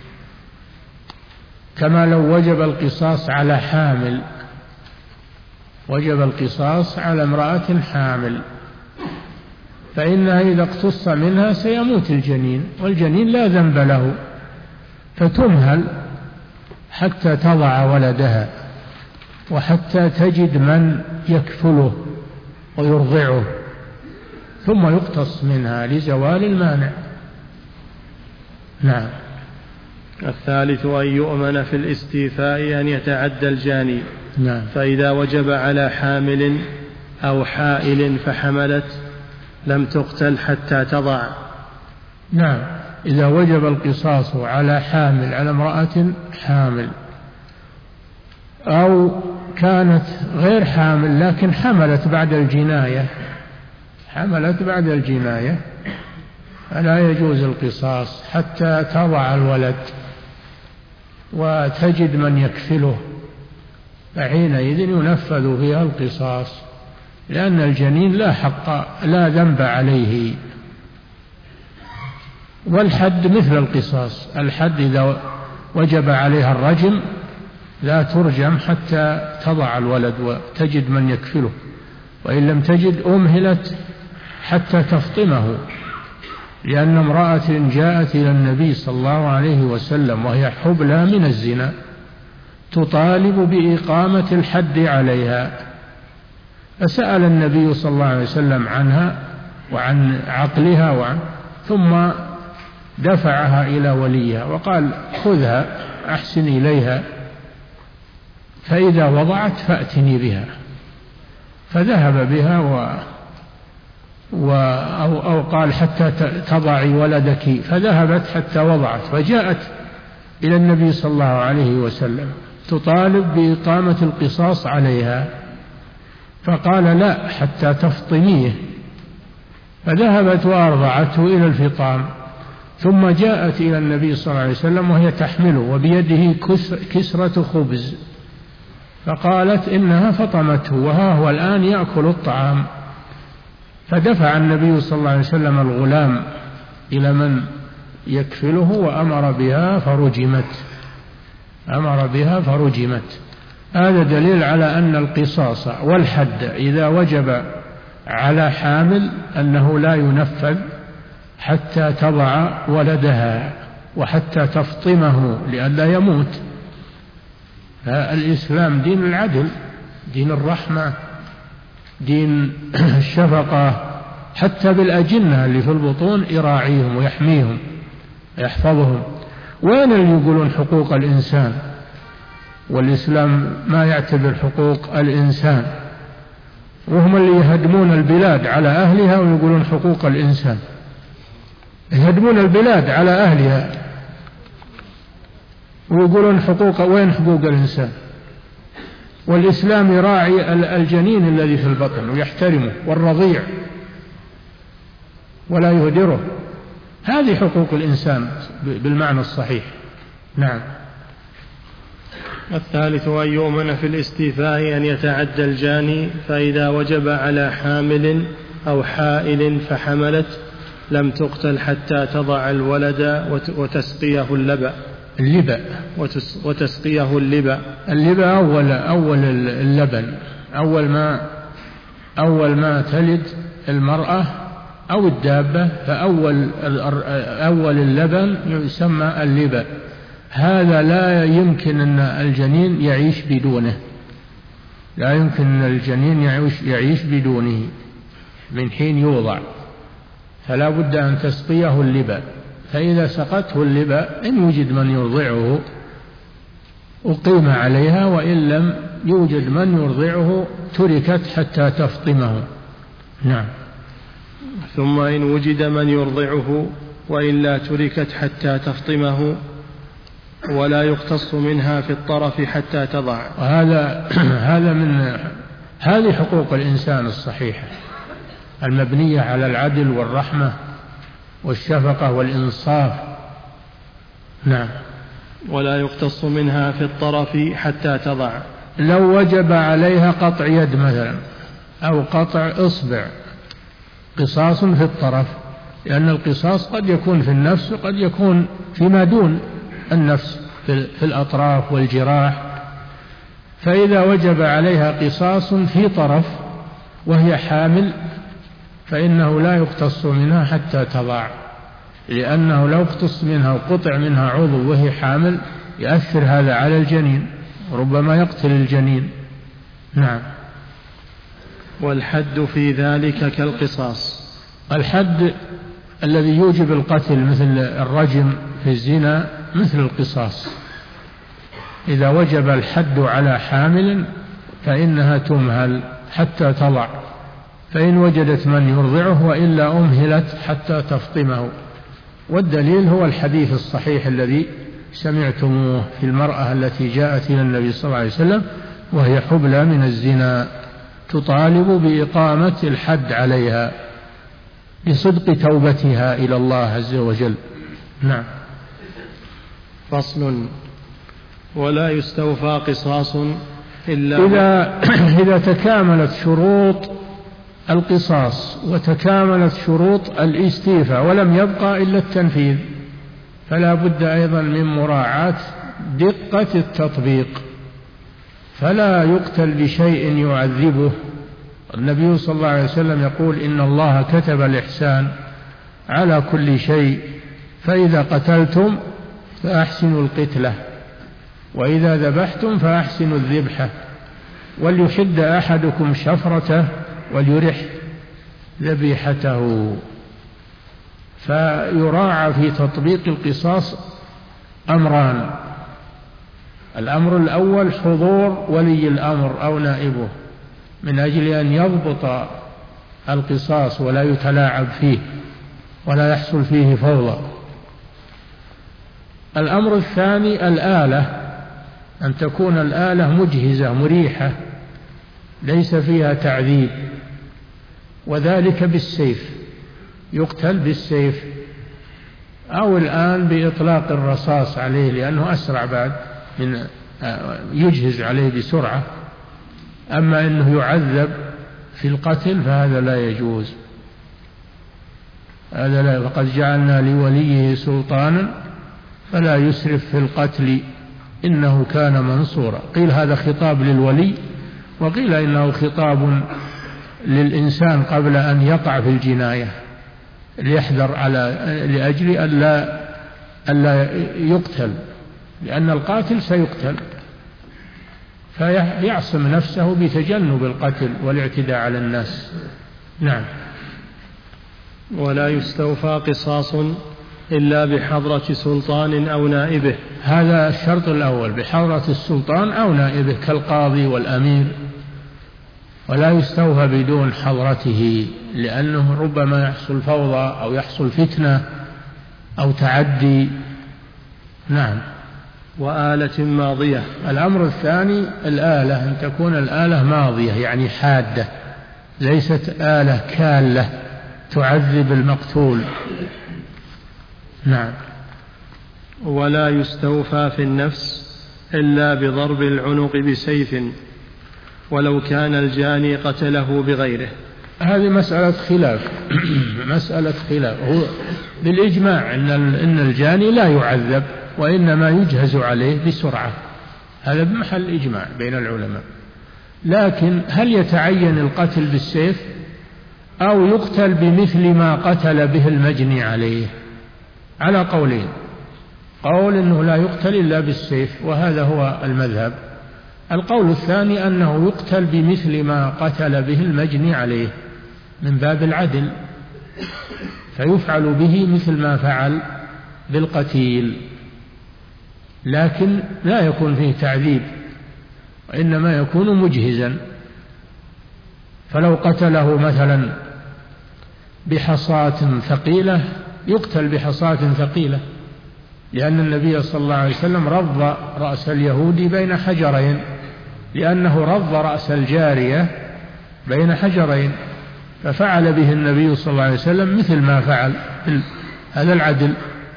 كما لو وجب القصاص على حامل، وجب القصاص على امرأة حامل، فإنها إذا اقتص منها سيموت الجنين، والجنين لا ذنب له، فتمهل حتى تضع ولدها وحتى تجد من يكفله ويرضعه، ثم يقتص منها لزوال المانع. نعم. الثالث أن يؤمن في الاستيفاء أن يتعدى الجاني. نعم. فإذا وجب على حامل أو حائل فحملت لم تقتل حتى تضع. نعم. إذا وجب القصاص على حامل، على امرأة حامل، أو كانت غير حامل لكن حملت بعد الجناية، حملت بعد الجناية، فلا يجوز القصاص حتى تضع الولد وتجد من يكفله، فحينئذ ينفذ فيها القصاص، لأن الجنين لا حق لا ذنب عليه. والحد مثل القصاص، الحد إذا وجب عليها الرجم لا ترجم حتى تضع الولد وتجد من يكفله، وإن لم تجد أمهلت حتى تفطمه، لأن امرأة جاءت إلى النبي صلى الله عليه وسلم وهي حبلى من الزنا تطالب بإقامة الحد عليها، فسأل النبي صلى الله عليه وسلم عنها وعن عقلها وعن ثم دفعها إلى وليها وقال وخذها أحسن إليها، فإذا وضعت فأتني بها، فذهب بها و و أو, أو قال حتى تضعي ولدك، فذهبت حتى وضعت، فجاءت إلى النبي صلى الله عليه وسلم تطالب بإقامة القصاص عليها، فقال لا حتى تفطميه، فذهبت وأرضعته إلى الفطام، ثم جاءت إلى النبي صلى الله عليه وسلم وهي تحمله وبيده كسرة خبز، فقالت إنها فطمته وها هو الآن يأكل الطعام، فدفع النبي صلى الله عليه وسلم الغلام إلى من يكفله وأمر بها فرجمت، أمر بها فرجمت. هذا دليل على أن القصاص والحد إذا وجب على حامل أنه لا ينفذ حتى تضع ولدها وحتى تفطمه لئلا يموت. الإسلام دين العدل، دين الرحمة، دين الشفقة، حتى بالأجنة اللي في البطون يراعيهم ويحميهم ويحفظهم. وين اللي يقولون حقوق الإنسان؟ والإسلام ما يعتبر حقوق الإنسان، وهم اللي يهدمون البلاد على أهلها ويقولون حقوق الإنسان، يهدمون البلاد على أهلها ويقولون حقوق. وين حقوق الإنسان؟ والإسلام يراعي الجنين الذي في البطن ويحترمه، والرضيع ولا يهدره. هذه حقوق الإنسان بالمعنى الصحيح. نعم. الثالث أن يؤمن في الاستيفاء أن يتعدى الجاني، فإذا وجب على حامل أو حائل فحملت لم تقتل حتى تضع الولد وتسقيه اللبن. اللبن وتسقيه اللبن. اللبن أول أول اللبن، أول ما أول ما تلد المرأة أو الدابة، فأول أول اللبن يسمى اللبن. هذا لا يمكن أن الجنين يعيش بدونه، لا يمكن أن الجنين يعيش, يعيش بدونه من حين يوضع، فلا بد أن تسقيه اللبن. فإذا سقته اللبن إن وجد من يرضعه أقيم عليها، وإن لم يوجد من يرضعه تركت حتى تفطمه. نعم. ثم إن وجد من يرضعه وإلا تركت حتى تفطمه، ولا يقتص منها في الطرف حتى تضع. وهذا هذا من هذه حقوق الإنسان الصحيحة المبنية على العدل والرحمة والشفقة والإنصاف. نعم. ولا يقتص منها في الطرف حتى تضع. لو وجب عليها قطع يد مثلا أو قطع إصبع، قصاص في الطرف، لأن القصاص قد يكون في النفس وقد يكون فيما دون النفس في الأطراف والجراح. فإذا وجب عليها قصاص في طرف وهي حامل فإنه لا يقتص منها حتى تضع، لأنه لو اقتص منها وقطع منها عضو وهي حامل يؤثر هذا على الجنين، ربما يقتل الجنين. نعم. والحد في ذلك كالقصاص. الحد الذي يوجب القتل مثل الرجم في الزنا مثل القصاص. إذا وجب الحد على حامل فإنها تمهل حتى تضع، فإن وجدت من يرضعه وإلا أمهلت حتى تفطمه. والدليل هو الحديث الصحيح الذي سمعتموه في المرأة التي جاءت إلى النبي صلى الله عليه وسلم وهي حبلى من الزنا تطالب بإقامة الحد عليها بصدق توبتها إلى الله عز وجل. نعم. فصل. ولا يستوفى قصاص إلا إذا, إذا تكاملت شروط القصاص وتكاملت شروط الاستيفاء ولم يبقى إلا التنفيذ، فلا بد أيضا من مراعاة دقة التطبيق، فلا يقتل بشيء يعذبه. النبي صلى الله عليه وسلم يقول إن الله كتب الإحسان على كل شيء، فإذا قتلتم فأحسنوا القتلة، وإذا ذبحتم فأحسنوا الذبحة، وليحد أحدكم شفرته وليرح ذبيحته. فيراعى في تطبيق القصاص أمران: الأمر الأول حضور ولي الأمر أو نائبه من أجل أن يضبط القصاص ولا يتلاعب فيه ولا يحصل فيه فوضى. الأمر الثاني الآلة، أن تكون الآلة مجهزة مريحة ليس فيها تعذيب، وذلك بالسيف، يقتل بالسيف، أو الآن بإطلاق الرصاص عليه لأنه أسرع بعد من يجهز عليه بسرعة. أما أنه يعذب في القتل فهذا لا يجوز، هذا لا. فقد جعلنا لوليه سلطانا فلا يسرف في القتل إنه كان منصورا. قيل هذا خطاب للولي، وقيل إنه خطاب للإنسان قبل أن يقع في الجناية ليحذر على لأجل ألا ألا يقتل، لأن القاتل سيقتل، فيعصم نفسه بتجنب القتل والاعتداء على الناس. نعم. ولا يستوفى قصاص إلا بحضرة سلطان أو نائبه. هذا الشرط الأول، بحضرة السلطان أو نائبه كالقاضي والأمير. ولا يستوفى بدون حضرته، لأنه ربما يحصل فوضى أو يحصل فتنة أو تعدي. نعم. وآلة ماضية. الأمر الثاني الآلة أن تكون الآلة ماضية يعني حادة، ليست آلة كالة تعذب المقتول. نعم. ولا يستوفى في النفس إلا بضرب العنق بسيف ولو كان الجاني قتله بغيره. هذه مسألة خلاف مسألة خلاف. هو بالإجماع إن إن الجاني لا يعذب وإنما يجهز عليه بسرعة، هذا بمحل إجماع بين العلماء. لكن هل يتعين القتل بالسيف أو يقتل بمثل ما قتل به المجني عليه؟ على قولين، قول إنه لا يقتل إلا بالسيف وهذا هو المذهب، القول الثاني أنه يقتل بمثل ما قتل به المجني عليه من باب العدل، فيفعل به مثل ما فعل بالقتيل، لكن لا يكون فيه تعذيب وإنما يكون مجهزا. فلو قتله مثلا بحصاة ثقيلة يقتل بحصاة ثقيلة، لأن النبي صلى الله عليه وسلم رض رأس اليهودي بين حجرين، لأنه رض رأس الجارية بين حجرين، ففعل به النبي صلى الله عليه وسلم مثل ما فعل، هذا العدل،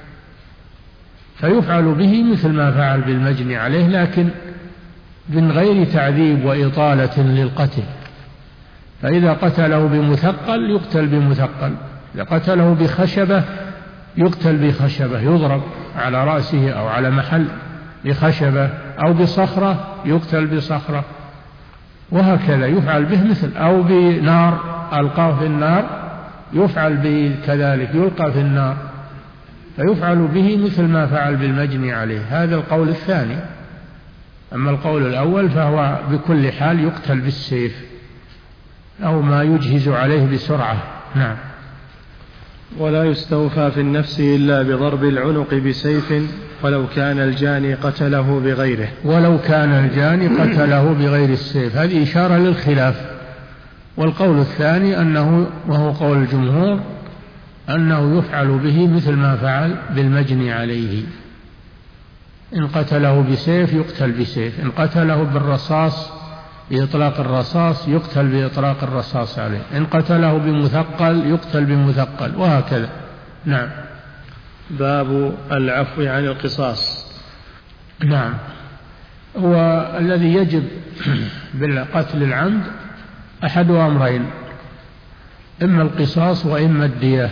فيفعل به مثل ما فعل بالمجني عليه، لكن من غير تعذيب وإطالة للقتل. فإذا قتله بمثقل يقتل بمثقل، إذا قتله بخشبة يقتل بخشبة، يضرب على رأسه أو على محل بخشبة، أو بصخرة يقتل بصخرة، وهكذا يفعل به مثل، أو بنار ألقاه في النار يفعل به كذلك، يلقى في النار، فيفعل به مثل ما فعل بالمجني عليه. هذا القول الثاني. أما القول الأول فهو بكل حال يقتل بالسيف أو ما يجهز عليه بسرعة. نعم. ولا يستوفى في النفس إلا بضرب العنق بسيف ولو كان الجاني قتله بغيره. ولو كان الجاني قتله بغير السيف، هذه إشارة للخلاف. والقول الثاني أنه، وهو قول الجمهور، أنه يفعل به مثل ما فعل بالمجني عليه. إن قتله بسيف يقتل بسيف، إن قتله بالرصاص بإطلاق الرصاص يقتل بإطلاق الرصاص عليه، إن قتله بمثقل يقتل بمثقل، وهكذا. نعم. باب العفو عن القصاص. نعم. هو الذي يجب بالقتل العمد أحد أمرين، إما القصاص وإما الدية،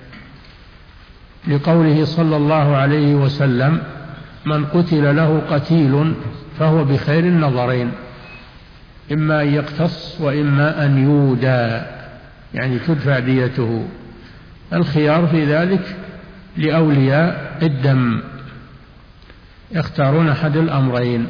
لقوله صلى الله عليه وسلم: من قتل له قتيل فهو بخير النظرين، إما أن يقتص وإما أن يودى، يعني تدفع ديته. الخيار في ذلك لأولياء الدم، يختارون أحد الأمرين،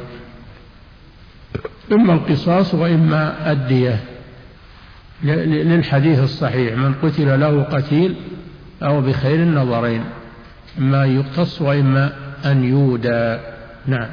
إما القصاص وإما الدية، للحديث الصحيح: من قتل له قتيل أو بخير النظرين، إما أن يقتص وإما أن يودى. نعم.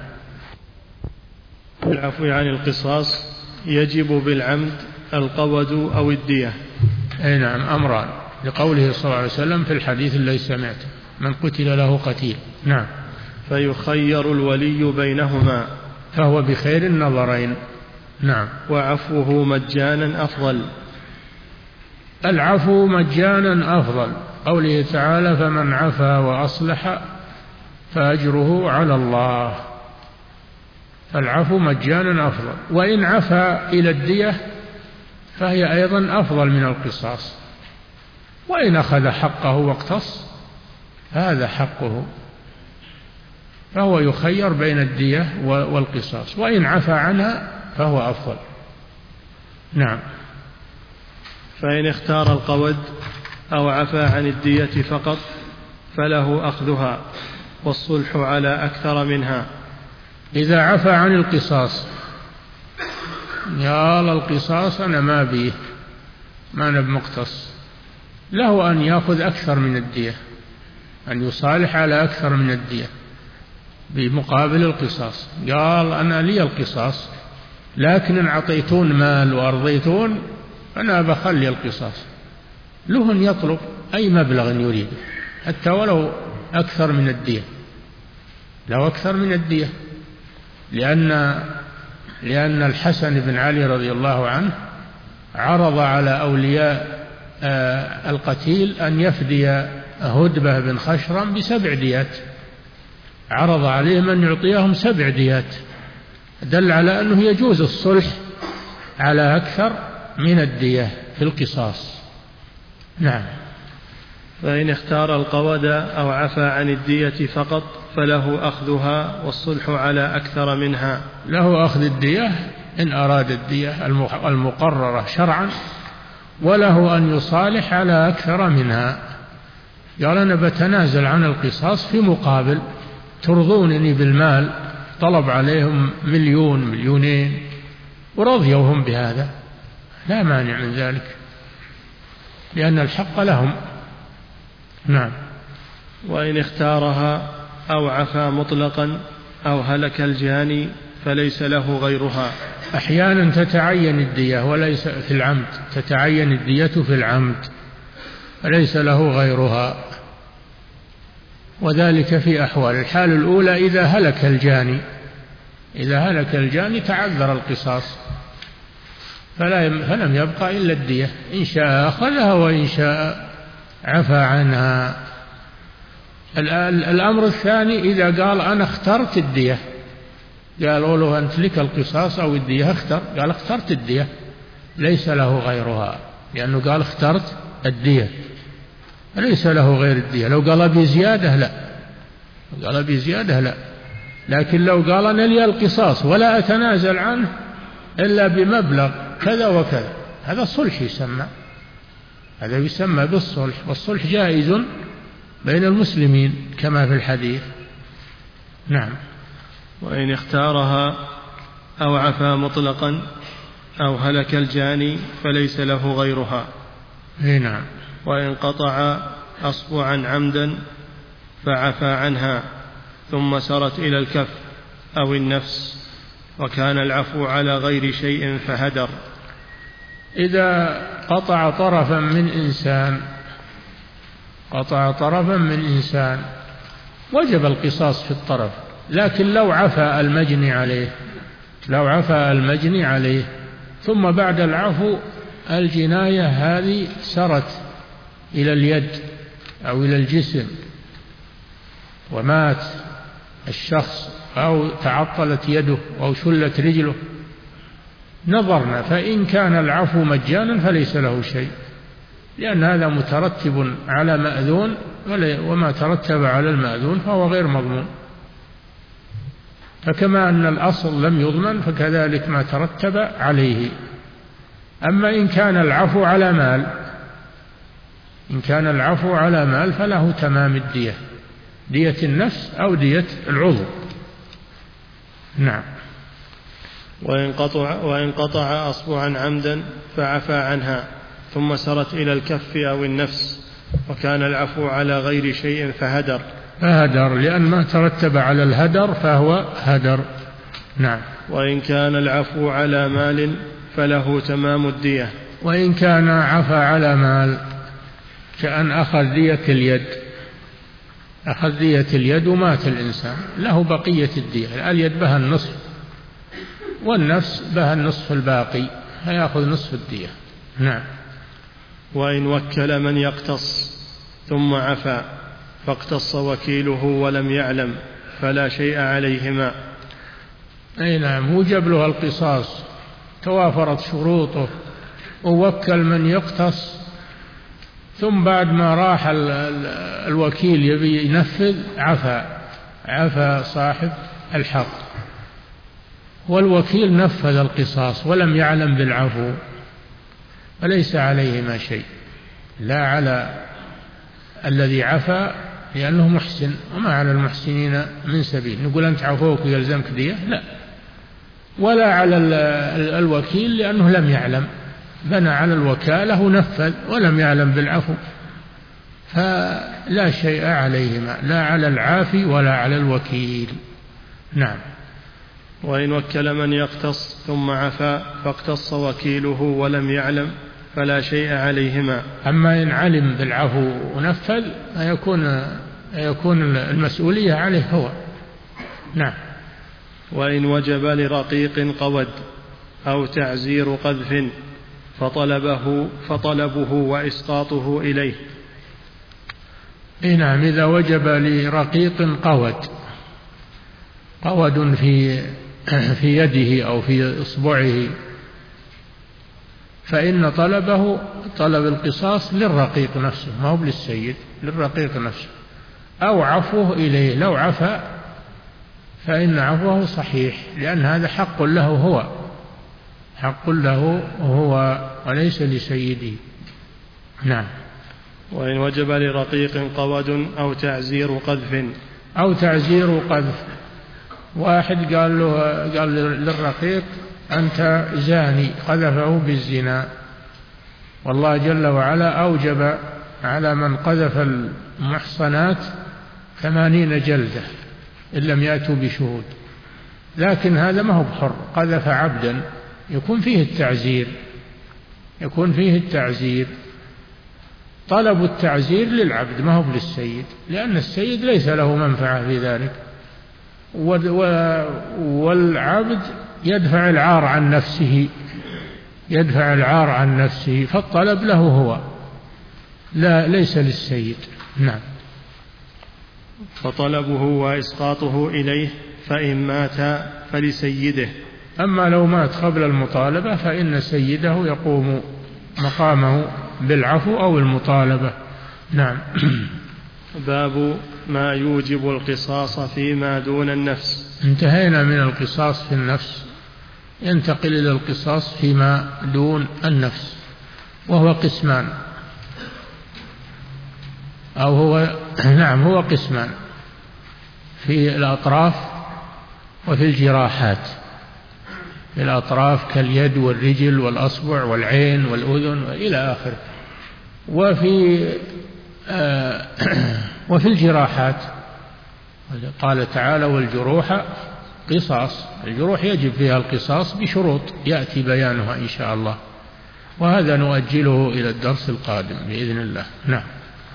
العفو عن القصاص يجب بالعمد القود أو الدية. أي نعم، أمران، لقوله صلى الله عليه وسلم في الحديث الذي سمعته: من قتل له قتيل. نعم. فيخير الولي بينهما، فهو بخير النظرين. نعم. وعفوه مجانا أفضل. العفو مجانا أفضل، قوله تعالى: فمن عفا وأصلح فأجره على الله. فالعفو مجانا أفضل، وإن عفا إلى الدية فهي أيضا أفضل من القصاص، وإن أخذ حقه واقتص هذا حقه، فهو يخير بين الدية والقصاص، وإن عفا عنها فهو أفضل. نعم. فإن اختار القود أو عفا عن الدية فقط فله أخذها والصلح على أكثر منها. إذا عفا عن القصاص، يا الله القصاص أنا ما بيه، ما أنا بمقتص، له أن يأخذ أكثر من الدية، أن يصالح على أكثر من الدية بمقابل القصاص. قال: أنا لي القصاص، لكن إن أعطيتون مال وأرضيتون أنا بخلي القصاص. له أن يطلب أي مبلغ يريد حتى ولو أكثر من الدية. له أكثر من الدية، لأن لأن الحسن بن علي رضي الله عنه عرض على أولياء القتيل أن يفدي هدبة بن خشرم بسبع ديات، عرض عليهم أن يعطيهم سبع ديات، دل على أنه يجوز الصلح على أكثر من الدية في القصاص. نعم. فإن اختار القود أو عفى عن الدية فقط فله أخذها والصلح على أكثر منها. له أخذ الدية إن أراد الدية المقررة شرعا، وله أن يصالح على أكثر منها. قال أنا بتنازل عن القصاص في مقابل ترضونني بالمال، طلب عليهم مليون مليونين ورضيوهم بهذا، لا مانع من ذلك، لأن الحق لهم. نعم. وإن اختارها أو عفا مطلقا أو هلك الجاني فليس له غيرها. أحيانا تتعين الدية وليس في العمد، تتعين الدية في العمد فليس له غيرها، وذلك في أحوال. الحال الأولى إذا هلك الجاني، إذا هلك الجاني تعذر القصاص فلم يبقى إلا الدية، إن شاء أخذها وإن شاء عفى عنها. الأمر الثاني إذا قال أنا اخترت الدية، قالوا له أنت لك القصاص أو الدية، اختر، قال اخترت الدية ليس له غيرها، لأنه قال اخترت الدية ليس له غير الدية. لو قال بزيادة لا، لو قال بزيادة لا، لكن لو قال أنا لي القصاص ولا أتنازل عنه إلا بمبلغ كذا وكذا، هذا صلح يسمى، هذا يسمى بالصلح، والصلح جائز بين المسلمين كما في الحديث. نعم. وإن اختارها أو عفا مطلقا أو هلك الجاني فليس له غيرها. نعم. وإن قطع أصبعا عمدا فعفى عنها ثم سرت إلى الكف أو النفس وكان العفو على غير شيء فهدر. إذا قطع طرفا من إنسان، قطع طرفا من إنسان وجب القصاص في الطرف، لكن لو عفى المجني عليه، لو عفى المجني عليه ثم بعد العفو الجناية هذه سرت إلى اليد أو إلى الجسم ومات الشخص أو تعطلت يده أو شلت رجله، نظرنا، فإن كان العفو مجانا فليس له شيء، لأن هذا مترتب على مأذون، وما ترتب على المأذون فهو غير مضمون. فكما أن الأصل لم يضمن فكذلك ما ترتب عليه. أما إن كان العفو على مال، إن كان العفو على مال فله تمام الدية، دية النفس أو دية العضو. نعم. وإن قطع, وإن قطع أصبعا عمدا فعفى عنها ثم سرت إلى الكف أو النفس وكان العفو على غير شيء فهدر. فهدر لأن ما ترتب على الهدر فهو هدر. نعم. وإن كان العفو على مال فله تمام الدية. وإن كان عفى على مال كأن أخذ دية اليد، أخذ دية اليد ومات الإنسان، له بقية الدية، اليد بها النصف والنفس بها النصف الباقي، فيأخذ نصف الدية. نعم. وإن وكل من يقتص ثم عفا فاقتص وكيله ولم يعلم فلا شيء عليهما. أي نعم، وجب له القصاص، توافرت شروطه، ووكل من يقتص، ثم بعد ما راح الوكيل يبي ينفذ عفا، عفا صاحب الحق، والوكيل نفذ القصاص ولم يعلم بالعفو فليس عليهما شيء، لا على الذي عفا لأنه محسن، وما على المحسنين من سبيل. نقول أنت عفوك ويلزمك دية؟ لا. ولا على الوكيل لأنه لم يعلم، بنى على الوكالة ونفذ ولم يعلم بالعفو، فلا شيء عليهما، لا على العافي ولا على الوكيل. نعم. وإن وكل من يقتص ثم عفا فاقتص وكيله ولم يعلم فلا شيء عليهما. أما إن علم بالعفو ونفذ يكون يكون المسؤولية عليه هو، نعم. وإن وجب لرقيق قود أو تعزير قذف فطلبه, فطلبه وإسقاطه إليه. إيه نعم، إذا وجب لرقيق قود قود في في يده أو في إصبعه فإن طلبه طلب القصاص للرقيق نفسه، ما هو للسيد، للرقيق نفسه، أو عفوه إليه. لو عفى فإن عفوه صحيح، لأن هذا حق له هو، حق له هو وليس لسيده. نعم. وإن وجب لرقيق قود أو تعزير قذف أو تعزير قذف، واحد قال له قال للرقيق أنت زاني، قذفه بالزنا، والله جل وعلا أوجب على من قذف المحصنات ثمانين جلدة إن لم يأتوا بشهود، لكن هذا ما هو بحر، قذف عبدا، يكون فيه التعزير، يكون فيه التعزير. طلب التعزير للعبد ما هو للسيد، لأن السيد ليس له منفعة في ذلك، والعبد يدفع العار عن نفسه، يدفع العار عن نفسه، فالطلب له هو لا ليس للسيد. نعم. فطلبه وإسقاطه إليه، فإن مات فلسيده. أما لو مات قبل المطالبة فإن سيده يقوم مقامه بالعفو أو المطالبة. نعم. باب ما يوجب القصاص فيما دون النفس. انتهينا من القصاص في النفس، ينتقل إلى القصاص فيما دون النفس، وهو قسمان، أو هو نعم هو قسمان، في الأطراف وفي الجراحات. في الأطراف كاليد والرجل والأصبع والعين والأذن إلى آخره. وفي آه وفي الجراحات قال تعالى والجروح قصاص، الجروح يجب فيها القصاص بشروط يأتي بيانها إن شاء الله، وهذا نؤجله إلى الدرس القادم بإذن الله. نعم.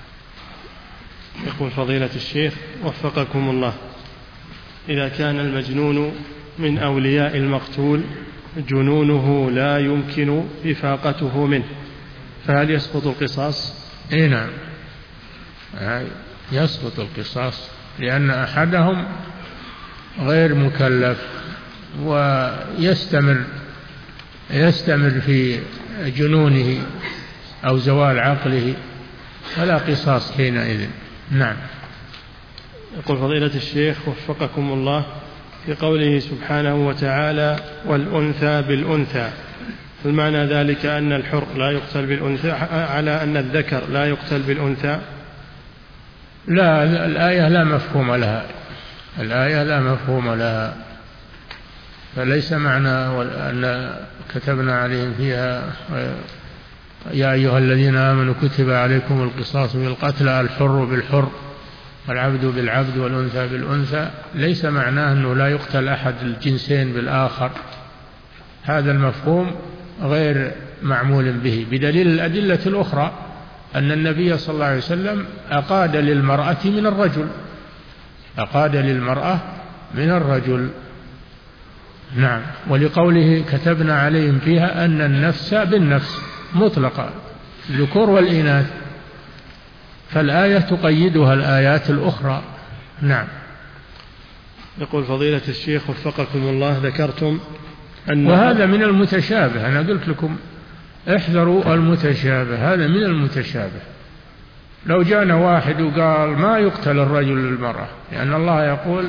يقول فضيلة الشيخ وفقكم الله: إذا كان المجنون من أولياء المقتول جنونه لا يمكن إفاقته منه، فهل يسقط القصاص؟ إيه نعم، يسقط القصاص، لأن أحدهم غير مكلف ويستمر يستمر في جنونه أو زوال عقله، فلا قصاص حينئذ. نعم. يقول فضيلة الشيخ وفقكم الله: في قوله سبحانه وتعالى والأنثى بالأنثى، المعنى ذلك أن الحر لا يقتل بالأنثى على أن الذكر لا يقتل بالأنثى؟ لا، الآية لا مفهوم لها، الآية لا مفهوم لها، فليس معنى أن كتبنا عليهم فيها يا أيها الذين آمنوا كتب عليكم القصاص بالقتل الحر بالحر والعبد بالعبد والأنثى بالأنثى، ليس معناه أنه لا يقتل أحد الجنسين بالآخر، هذا المفهوم غير معمول به، بدليل الأدلة الأخرى أن النبي صلى الله عليه وسلم أقاد للمرأة من الرجل، أقاد للمرأة من الرجل. نعم. ولقوله كتبنا عليهم فيها أن النفس بالنفس مطلقة، الذكور والإناث، فالآية تقيدها الآيات الأخرى. نعم. يقول فضيلة الشيخ وفقكم الله: ذكرتم أن وهذا من المتشابه، أنا قلت لكم احذروا المتشابه، هذا من المتشابه. لو جاءنا واحد وقال ما يقتل الرجل للمرأة، لأن الله يقول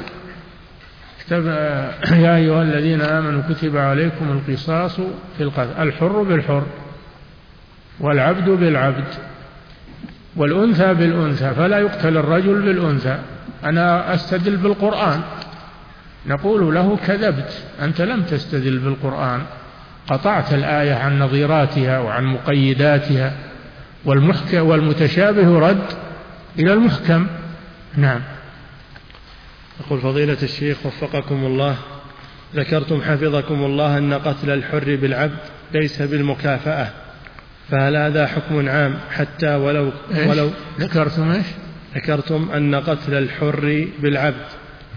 يا أيها الذين آمنوا كتب عليكم القصاص في القتل الحر بالحر والعبد بالعبد والأنثى بالأنثى، فلا يقتل الرجل بالأنثى. أنا أستدل بالقرآن، نقول له كذبت، أنت لم تستدل بالقرآن، قطعت الآية عن نظيراتها وعن مقيداتها، والمحكم والمتشابه رد إلى المحكم. نعم. يقول فضيلة الشيخ وفقكم الله: ذكرتم حفظكم الله أن قتل الحر بالعبد ليس بالمكافأة، فهل هذا حكم عام حتى ولو إيش؟ ولو ذكرتم إيش؟ ذكرتم أن قتل الحر بالعبد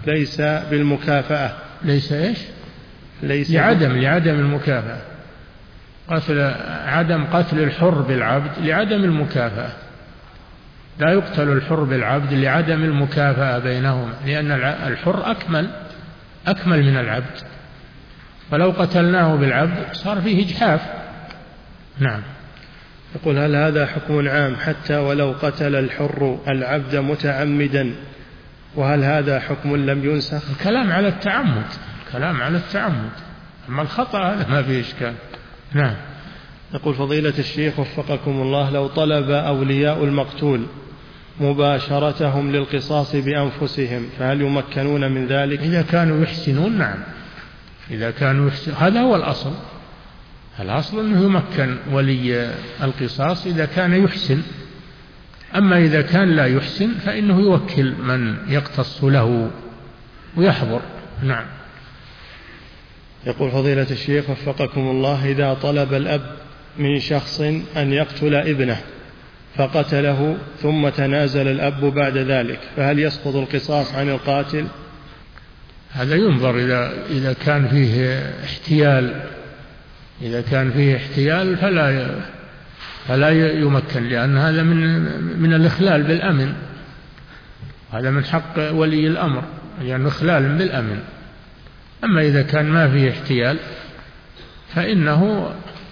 ليس بالمكافأة. ليس إيش؟ ليس لعدم لعدم المكافأة. قتل عدم قتل الحر بالعبد لعدم المكافأة. لا يقتل الحر بالعبد لعدم المكافأة بينهما، لأن الحر أكمل أكمل من العبد، فلو قتلناه بالعبد صار فيه إجحاف. نعم. يقول: هل هذا حكم عام حتى ولو قتل الحر العبد متعمدا، وهل هذا حكم لم ينسخ؟ الكلام على التعمد، الكلام على التعمد، أما الخطأ هذا ما فيه إشكال. نعم. يقول: فضيلة الشيخ وفقكم الله، لو طلب أولياء المقتول مباشرتهم للقصاص بأنفسهم فهل يمكنون من ذلك؟ إذا كانوا يحسنون نعم، إذا كانوا يحسنون هذا هو الأصل. الأصل أنه يمكن ولي القصاص إذا كان يحسن، أما إذا كان لا يحسن فإنه يوكل من يقتص له ويحضر. نعم. يقول: فضيلة الشيخ وفقكم الله، إذا طلب الأب من شخص أن يقتل ابنه فقتله ثم تنازل الأب بعد ذلك فهل يسقط القصاص عن القاتل؟ هذا ينظر إذا إذا كان فيه احتيال، إذا كان فيه احتيال فلا فلا يمكن، لأن هذا من من الإخلال بالأمن، هذا من حق ولي الأمر، يعني إخلال بالأمن. أما إذا كان ما فيه احتيال فإنه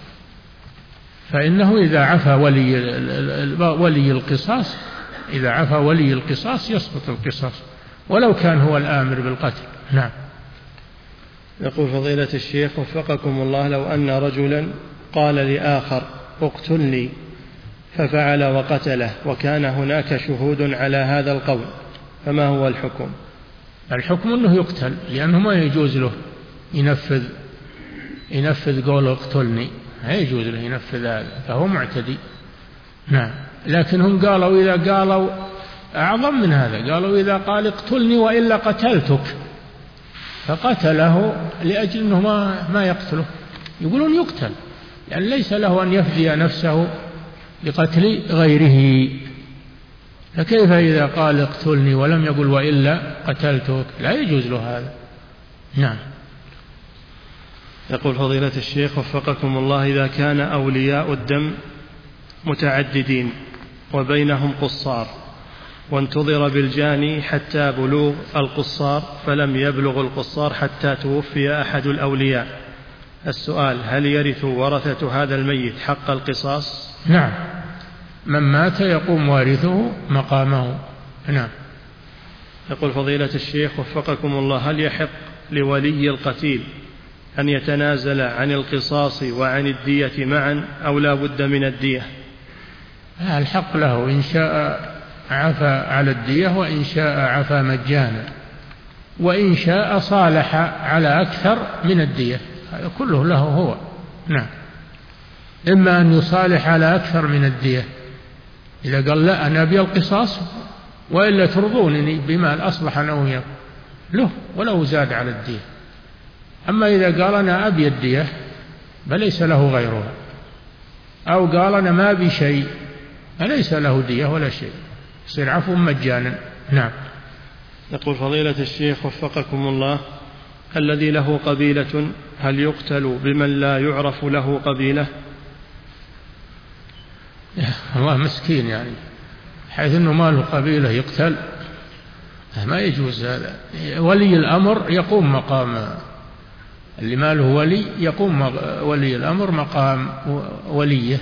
فإنه إذا عفى ولي ولي القصاص إذا عفى ولي القصاص يسقط القصاص ولو كان هو الآمر بالقتل. نعم. يقول: فضيلة الشيخ وفقكم الله، لو أن رجلا قال لآخر اقتلني ففعل وقتله وكان هناك شهود على هذا القول فما هو الحكم؟ الحكم أنه يقتل، لأنه ما يجوز له ينفذ ينفذ قول اقتلني، لا يجوز له ينفذ هذا، فهو معتدي. نعم. لكن هم قالوا إذا قالوا أعظم من هذا، قالوا إذا قال اقتلني وإلا قتلتك فقتله لأجل أنه ما, ما يقتله، يقولون يقتل، يعني ليس له أن يفدي نفسه لقتل غيره. فكيف إذا قال اقتلني ولم يقل وإلا قتلتك؟ لا يجوز له هذا. نعم. يقول: فضيلة الشيخ وفقكم الله، إذا كان أولياء الدم متعددين وبينهم قصار وانتظر بالجاني حتى بلوغ القصار فلم يبلغ القصار حتى توفي أحد الأولياء، السؤال: هل يرث ورثة هذا الميت حق القصاص؟ نعم، من مات يقوم وارثه مقامه. نعم. يقول: فضيلة الشيخ وفقكم الله، هل يحق لولي القتيل أن يتنازل عن القصاص وعن الدية معا أو لا بد من الدية؟ الحق له، إن شاء عفى على الدية وإن شاء عفى مجانا وإن شاء صالح على أكثر من الدية، هذا كله له هو. نعم. إما أن يصالح على أكثر من الدية، إذا قال لا أنا أبي القصاص وإلا ترضونني بمال أصلح أنا وياكم له ولو زاد على الدية. أما إذا قال أنا أبي الدية فليس له غيرها، أو قال أنا ما أبي شيء فليس له دية ولا شيء، يصير عفو مجانا. نعم. يقول: فضيلة الشيخ وفقكم الله، الذي له قبيلة هل يقتل بمن لا يعرف له قبيلة؟ الله مسكين، يعني حيث أنه ما له قبيلة يقتل، ما يجوز هذا. ولي الأمر يقوم مقام اللي ما له ولي، يقوم ولي الأمر مقام وليه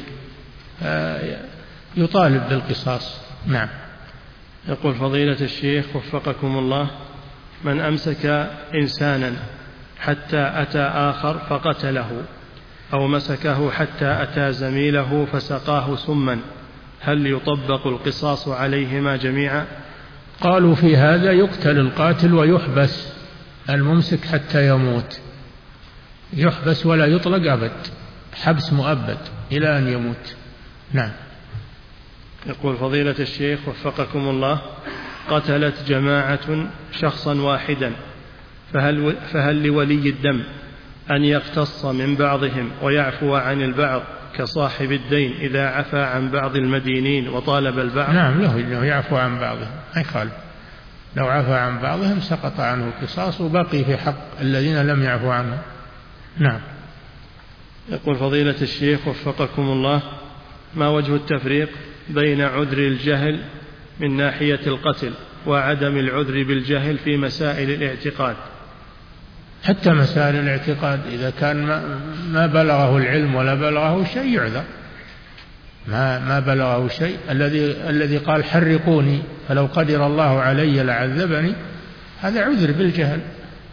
يطالب بالقصاص. نعم. يقول: فضيلة الشيخ وفقكم الله، من أمسك إنسانا حتى أتى آخر فقتله أو مسكه حتى أتى زميله فسقاه سما هل يطبق القصاص عليهما جميعا؟ قالوا في هذا يقتل القاتل ويحبس الممسك حتى يموت، يحبس ولا يطلق أبد، حبس مؤبد إلى أن يموت. نعم. يقول: فضيلة الشيخ وفقكم الله، قتلت جماعة شخصا واحدا فهل, فهل لولي الدم أن يقتص من بعضهم ويعفو عن البعض كصاحب الدين إذا عفى عن بعض المدينين وطالب البعض؟ نعم، له إنه يعفو عن بعضهم، ما يخالف. لو عفى عن بعضهم سقط عنه القصاص وبقي في حق الذين لم يعفوا عنه. نعم. يقول فضيلة الشيخ وفقكم الله: ما وجه التفريق بين عذر الجهل من ناحية القتل وعدم العذر بالجهل في مسائل الاعتقاد؟ حتى مسائل الاعتقاد إذا كان ما بلغه العلم ولا بلغه شيء يعذر. ما ما بلغه شيء، الذي الذي قال حرقوني فلو قدر الله علي لعذبني، هذا عذر بالجهل،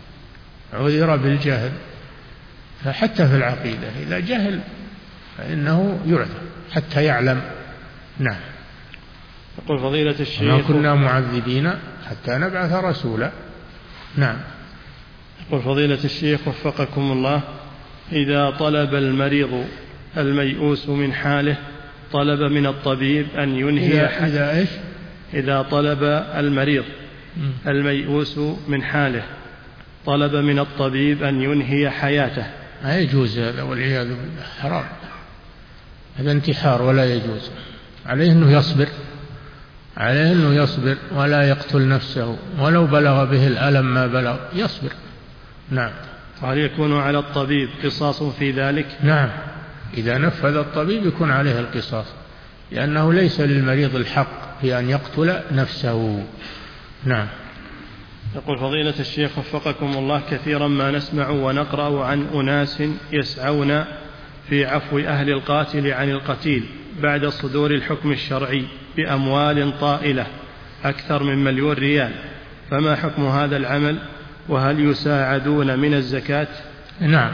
عذر بالجهل. فحتى في العقيدة إذا جهل فإنه يعذر حتى يعلم. نعم. يقول فضيلة الشيخ: ما كنا معذبين حتى نبعث رسولا. نعم. يقول فضيلة الشيخ وفقكم الله: إذا طلب المريض الميؤوس من حاله طلب من الطبيب أن ينهي إذا, إذا, إيش؟ إذا طلب المريض الميؤوس من حاله طلب من الطبيب أن ينهي حياته، لا يجوز هذا والعياذ بالله، حرام، هذا انتحار ولا يجوز. عليه أنه يصبر، عليه أنه يصبر ولا يقتل نفسه ولو بلغ به الألم ما بلغ، يصبر. نعم. هل يكون على الطبيب قصاص في ذلك؟ نعم، إذا نفذ الطبيب يكون عليه القصاص، لأنه ليس للمريض الحق في أن يقتل نفسه. نعم. يقول فضيلة الشيخ وفقكم الله: كثيرا ما نسمع ونقرأ عن أناس يسعون في عفو أهل القاتل عن القتيل بعد صدور الحكم الشرعي بأموال طائلة أكثر من مليون ريال، فما حكم هذا العمل؟ وهل يساعدون من الزكاة؟ نعم،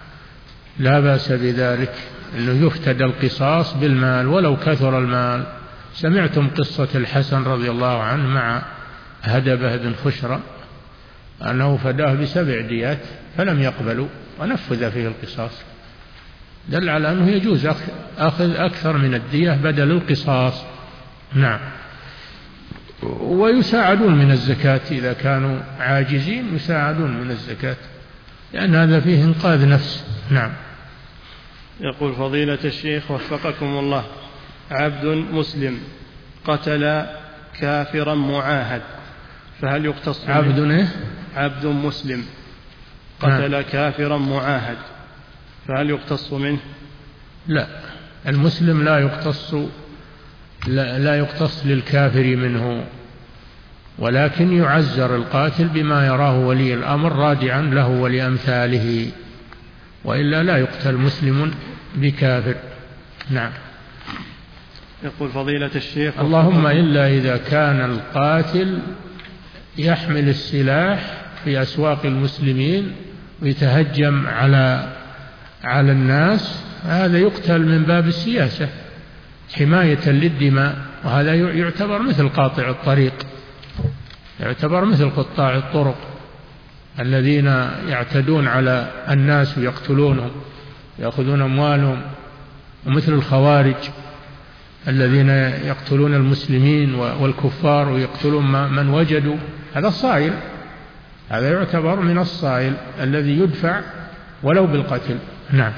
لا بأس بذلك، أنه يفتدى القصاص بالمال ولو كثر المال. سمعتم قصة الحسن رضي الله عنه مع هدبة بن خشرة أنه فداه بسبع ديات فلم يقبلوا ونفذ فيه القصاص، دل على أنه يجوز أخذ أكثر من الدية بدل القصاص. نعم. ويساعدون من الزكاة إذا كانوا عاجزين، يساعدون من الزكاة، لأن هذا فيه إنقاذ نفس. نعم. يقول فضيلة الشيخ وفقكم الله: عبد مسلم قتل كافرا معاهد، فهل يقتص عبد إيه؟ عبد مسلم قتل نعم. كافرا معاهد، فهل يقتص منه؟ لا، المسلم لا يقتص، لا, لا يقتص للكافر منه، ولكن يعزر القاتل بما يراه ولي الأمر رادعا له ولأمثاله، وإلا لا يقتل مسلم بكافر. نعم. يقول فضيلة الشيخ: اللهم إلا إذا كان القاتل يحمل السلاح في أسواق المسلمين ويتهجم على على الناس، هذا يقتل من باب السياسة حماية للدماء، وهذا يعتبر مثل قاطع الطريق، يعتبر مثل قطاع الطرق الذين يعتدون على الناس ويقتلونهم يأخذون أموالهم، ومثل الخوارج الذين يقتلون المسلمين والكفار ويقتلون من وجدوا، هذا الصائل، هذا يعتبر من الصائل الذي يدفع ولو بالقتل. نعم.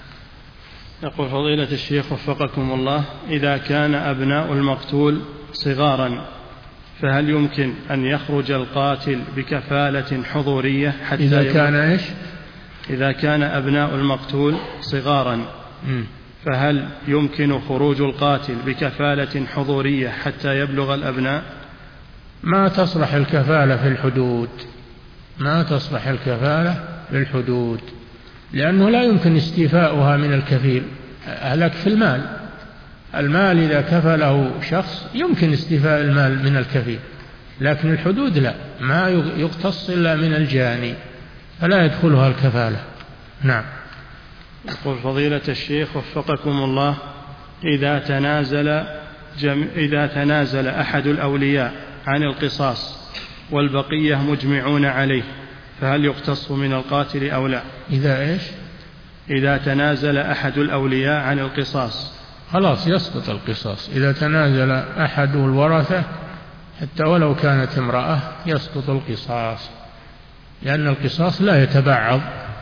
يقول فضيلة الشيخ وفقكم الله: إذا كان أبناء المقتول صغارا فهل يمكن أن يخرج القاتل بكفالة حضورية حتى إذا كان إيش؟ إذا كان أبناء المقتول صغارا م. فهل يمكن خروج القاتل بكفالة حضورية حتى يبلغ الأبناء؟ ما تصلح الكفالة في الحدود، ما تصلح الكفالة في الحدود، لأنه لا يمكن استيفاؤها من الكفيل. هلك في المال، المال إذا كفله شخص يمكن استيفاء المال من الكفيل، لكن الحدود لا، ما يقتص إلا من الجاني، فلا يدخلها الكفالة. نعم. يقول فضيلة الشيخ وفقكم الله: إذا تنازل جم... إذا تنازل أحد الأولياء عن القصاص والبقية مجمعون عليه فهل يقتص من القاتل أو لا؟ إذا إيش؟ إذا تنازل أحد الأولياء عن القصاص خلاص يسقط القصاص. إذا تنازل أحد الورثة حتى ولو كانت امرأة يسقط القصاص، لأن القصاص لا يتبعض،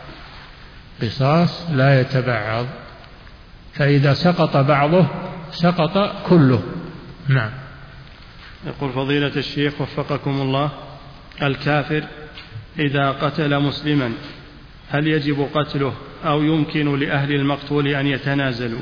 قصاص لا يتبعض، فإذا سقط بعضه سقط كله. نعم. يقول فضيلة الشيخ وفقكم الله، الكافر إذا قتل مسلما هل يجب قتله أو يمكن لأهل المقتول أن يتنازلوا؟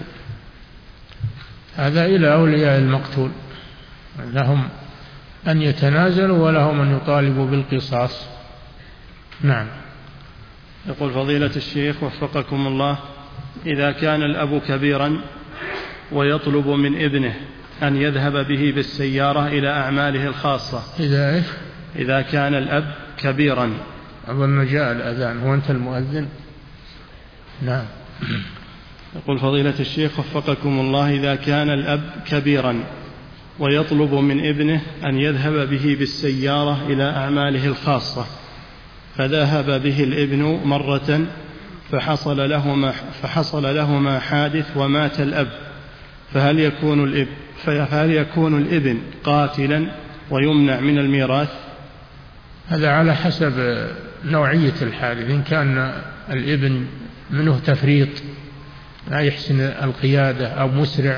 هذا إلى أولياء المقتول، لهم أن يتنازلوا ولهم أن يطالبوا بالقصاص. نعم. يقول فضيلة الشيخ وفقكم الله، إذا كان الأب كبيرا ويطلب من ابنه أن يذهب به بالسيارة إلى أعماله الخاصة، إذا إيش؟ إذا كان الأب كبيرا. أظن جاء الأذان، هو أنت المؤذن؟ نعم. يقول فضيلة الشيخ وفقكم الله، إذا كان الأب كبيرا ويطلب من ابنه أن يذهب به بالسيارة إلى أعماله الخاصة، فذهب به الابن مرة فحصل لهما, فحصل لهما حادث ومات الأب، فهل يكون الابن, فهل يكون الابن قاتلا ويمنع من الميراث؟ هذا على حسب نوعية الحادث. إن كان الابن منه تفريط، لا يحسن القيادة أو مسرع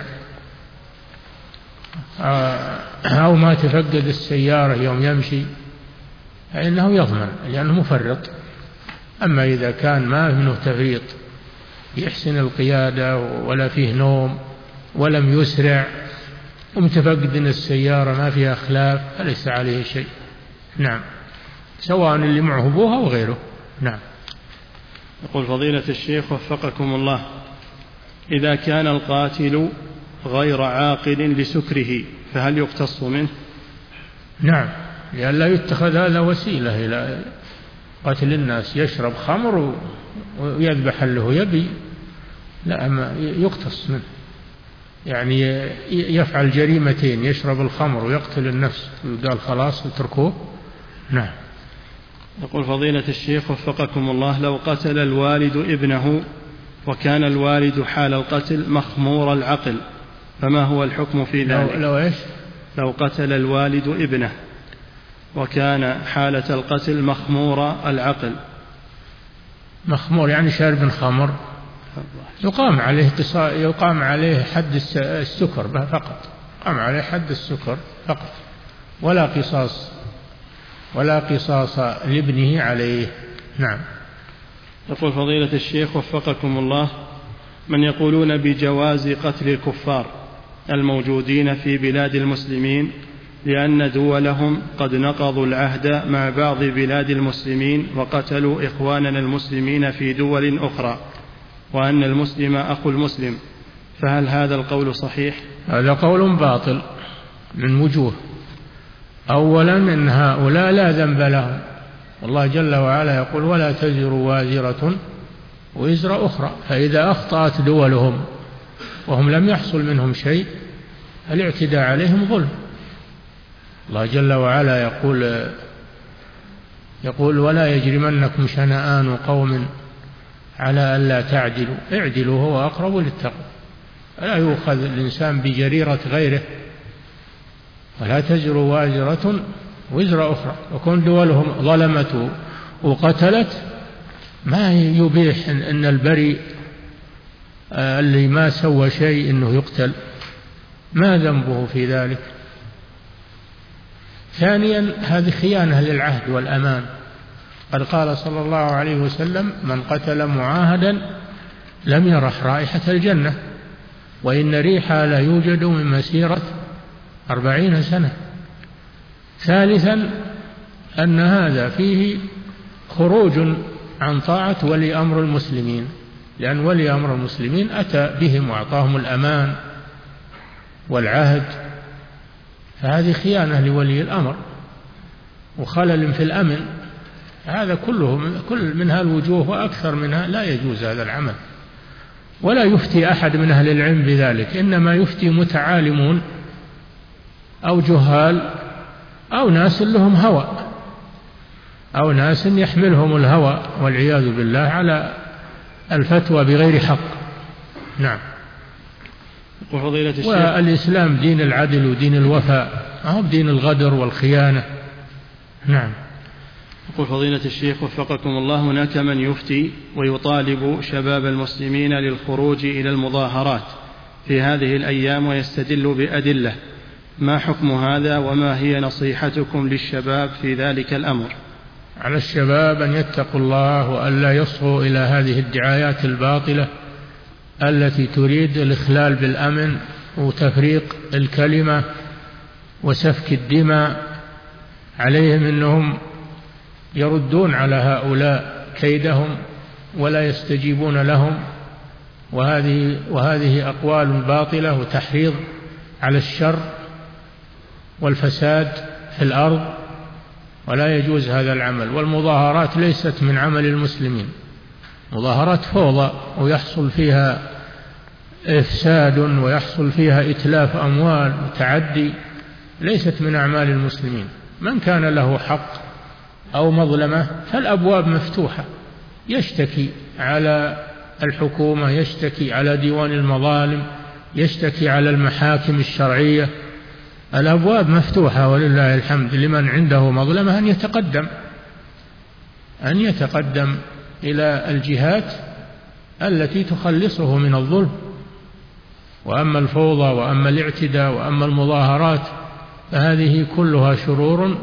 أو ما تفقد السيارة يوم يمشي، فإنه يضمن لأنه مفرط. أما إذا كان ما منه تفريط، يحسن القيادة ولا فيه نوم ولم يسرع ومتفقد السيارة ما فيها خلاف، فليس عليه شيء. نعم، سواء اللي معه أبوها أو غيره. نعم. يقول فضيلة الشيخ وفقكم الله، إذا كان القاتل غير عاقل لسكره فهل يقتص منه؟ نعم، لئلا يتخذ هذا وسيلة إلى قتل الناس، يشرب خمر ويذبح له يبي، لا، ما يقتص منه، يعني يفعل جريمتين، يشرب الخمر ويقتل النفس، وقال خلاص اتركوه. نعم. يقول فضيلة الشيخ وفقكم الله، لو قتل الوالد ابنه وكان الوالد حال القتل مخمور العقل، فما هو الحكم في ذلك؟ لو, لو إيش؟ لو قتل الوالد ابنه وكان حالة القتل مخمور العقل. مخمور يعني شارب خمر، يقام عليه قصاص، يقام عليه حد السكر فقط، يقام عليه حد السكر فقط، ولا قصاص ولا قصاص لابنه عليه. نعم. يقول فضيلة الشيخ وفقكم الله، من يقولون بجواز قتل الكفار الموجودين في بلاد المسلمين لأن دولهم قد نقضوا العهد مع بعض بلاد المسلمين وقتلوا إخواننا المسلمين في دول أخرى، وأن المسلم أخو المسلم، فهل هذا القول صحيح؟ هذا قول باطل من وجوه. أولا، إن هؤلاء لا ذنب لهم، والله جل وعلا يقول ولا تزر وازرة وزر أخرى، فإذا أخطأت دولهم وهم لم يحصل منهم شيء الاعتداء عليهم ظلم. الله جل وعلا يقول يقول ولا يجرمنكم شنآن قوم على ألا تعدلوا اعدلوا هو أقرب للتقوى. لا يؤخذ الإنسان بجريرة غيره، ولا تزر وازرة وزر أخرى، وكون دولهم ظلمت وقتلت ما يبيح أن البريء اللي ما سوى شيء أنه يقتل، ما ذنبه في ذلك. ثانيا، هذه خيانة للعهد والأمان، قد قال صلى الله عليه وسلم من قتل معاهدا لم يرح رائحة الجنة، وإن ريحها لا يوجد من مسيرة أربعين سنة. ثالثا، أن هذا فيه خروج عن طاعة ولي أمر المسلمين، لأن ولي أمر المسلمين أتى بهم وأعطاهم الأمان والعهد، فهذه خيانة لولي الأمر وخلل في الأمن. هذا كله كل من هالوجوه وأكثر منها لا يجوز هذا العمل، ولا يفتي أحد من أهل العلم بذلك، إنما يفتي متعالمون أو جهال أو ناس لهم هوى أو ناس يحملهم الهوى والعياذ بالله على الفتوى بغير حق. نعم. والإسلام دين العدل ودين الوفاء، أو دين الغدر والخيانة. نعم. يقول فضيلة الشيخ وفقكم الله، هناك من يفتي ويطالب شباب المسلمين للخروج إلى المظاهرات في هذه الأيام ويستدل بأدلة ما حكم هذا وما هي نصيحتكم للشباب في ذلك الأمر؟ على الشباب أن يتقوا الله وألا يصغوا إلى هذه الدعايات الباطلة التي تريد الإخلال بالأمن وتفريق الكلمة وسفك الدماء. عليهم أنهم يردون على هؤلاء كيدهم ولا يستجيبون لهم، وهذه, وهذه أقوال باطلة وتحريض على الشر والفساد في الأرض، ولا يجوز هذا العمل. والمظاهرات ليست من عمل المسلمين، مظاهرات فوضى ويحصل فيها إفساد ويحصل فيها إتلاف أموال وتعدي، ليست من أعمال المسلمين. من كان له حق أو مظلمة فالأبواب مفتوحة، يشتكي على الحكومة، يشتكي على ديوان المظالم، يشتكي على المحاكم الشرعية. الأبواب مفتوحة ولله الحمد. لمن عنده مظلمة أن يتقدم أن يتقدم إلى الجهات التي تخلصه من الظلم. وأما الفوضى وأما الاعتداء وأما المظاهرات فهذه كلها شرور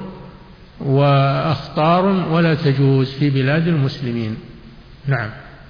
وأخطار ولا تجوز في بلاد المسلمين. نعم.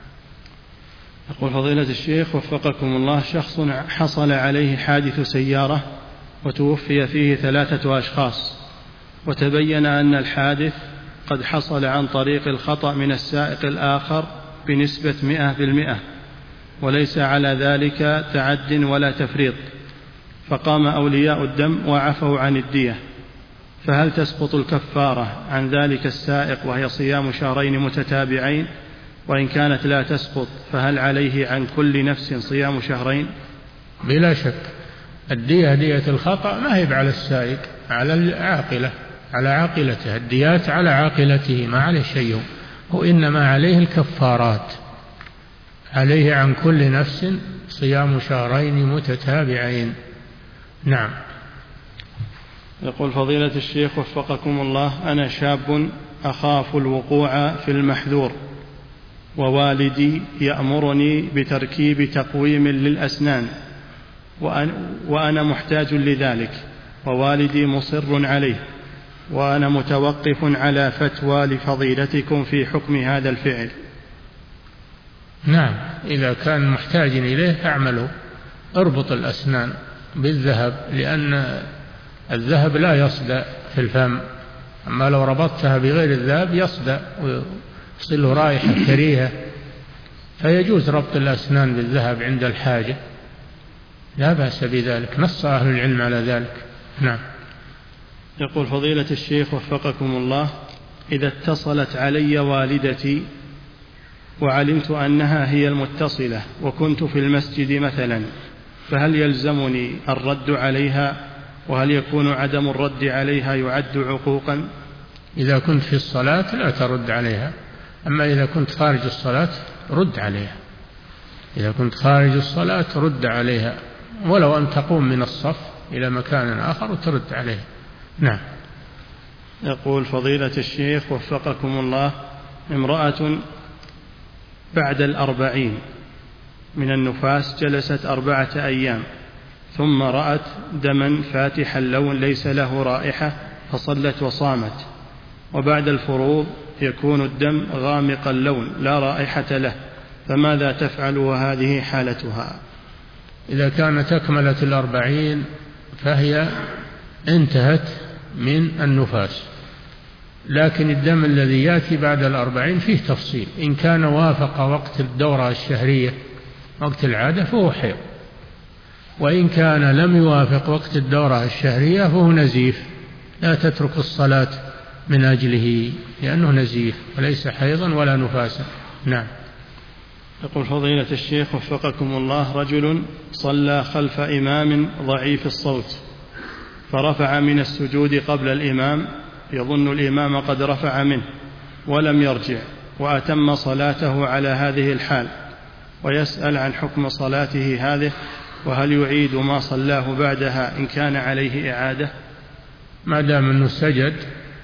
يقول فضيلة الشيخ وفقكم الله، شخص حصل عليه حادث سيارة وتوفي فيه ثلاثة أشخاص، وتبين أن الحادث قد حصل عن طريق الخطأ من السائق الآخر بنسبة مئة بالمئة، وليس على ذلك تعد ولا تفريط، فقام أولياء الدم وعفوا عن الدية، فهل تسقط الكفارة عن ذلك السائق وهي صيام شهرين متتابعين؟ وإن كانت لا تسقط فهل عليه عن كل نفس صيام شهرين؟ بلا شك الدية دية الخطأ ما هي على السائق، على العاقلة، على عاقلته. الديات على عاقلته ما عليه شيء، وإنما عليه الكفارات. عليه عن كل نفس صيام شهرين متتابعين. نعم. يقول فضيلة الشيخ وفقكم الله، أنا شاب أخاف الوقوع في المحذور، ووالدي يأمرني بتركيب تقويم للأسنان وأنا محتاج لذلك، ووالدي مصر عليه، وأنا متوقف على فتوى لفضيلتكم في حكم هذا الفعل. نعم، إذا كان محتاج إليه فاعمله. اربط الأسنان بالذهب، لأن الذهب لا يصدأ في الفم، أما لو ربطتها بغير الذهب يصدأ ويصل له رائحة كريهة، فيجوز ربط الأسنان بالذهب عند الحاجة، لا بأس بذلك، نص أهل العلم على ذلك. نعم. يقول فضيلة الشيخ وفقكم الله، إذا اتصلت علي والدتي وعلمت أنها هي المتصلة وكنت في المسجد مثلا، فهل يلزمني الرد عليها؟ وهل يكون عدم الرد عليها يعد عقوقا؟ إذا كنت في الصلاة لا ترد عليها، أما إذا كنت خارج الصلاة رد عليها. إذا كنت خارج الصلاة رد عليها، ولو أن تقوم من الصف إلى مكان آخر وترد عليها. نعم. يقول فضيلة الشيخ وفقكم الله، امرأة بعد الأربعين من النفاس جلست أربعة أيام، ثم رأت دما فاتح اللون ليس له رائحة فصلت وصامت، وبعد الفروض يكون الدم غامق اللون لا رائحة له، فماذا تفعل وهذه حالتها؟ إذا كانت أكملت الأربعين فهي انتهت من النفاس، لكن الدم الذي يأتي بعد الأربعين فيه تفصيل. إن كان وافق وقت الدورة الشهرية وقت العادة فهو حيض، وإن كان لم يوافق وقت الدورة الشهرية فهو نزيف، لا تترك الصلاة من أجله لأنه نزيف وليس حيضا ولا نفاسا. نعم. يقول فضيلة الشيخ وفقكم الله، رجل صلى خلف إمام ضعيف الصوت فرفع من السجود قبل الإمام، يظن الإمام قد رفع منه ولم يرجع، وأتم صلاته على هذه الحال، ويسأل عن حكم صلاته هذه، وهل يعيد ما صلاه بعدها إن كان عليه إعادة؟ ما دام أنه سجد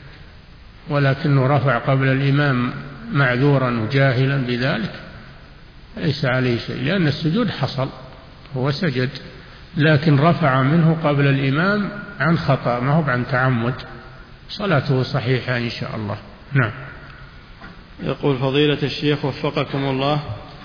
ولكنه رفع قبل الإمام معذورا وجاهلا بذلك ليس عليه شيء، لأن السجود حصل، هو سجد لكن رفع منه قبل الإمام عن خطأ ما هو عن تعمد، صلاته صحيحة إن شاء الله. نعم. يقول فضيلة الشيخ وفقكم الله،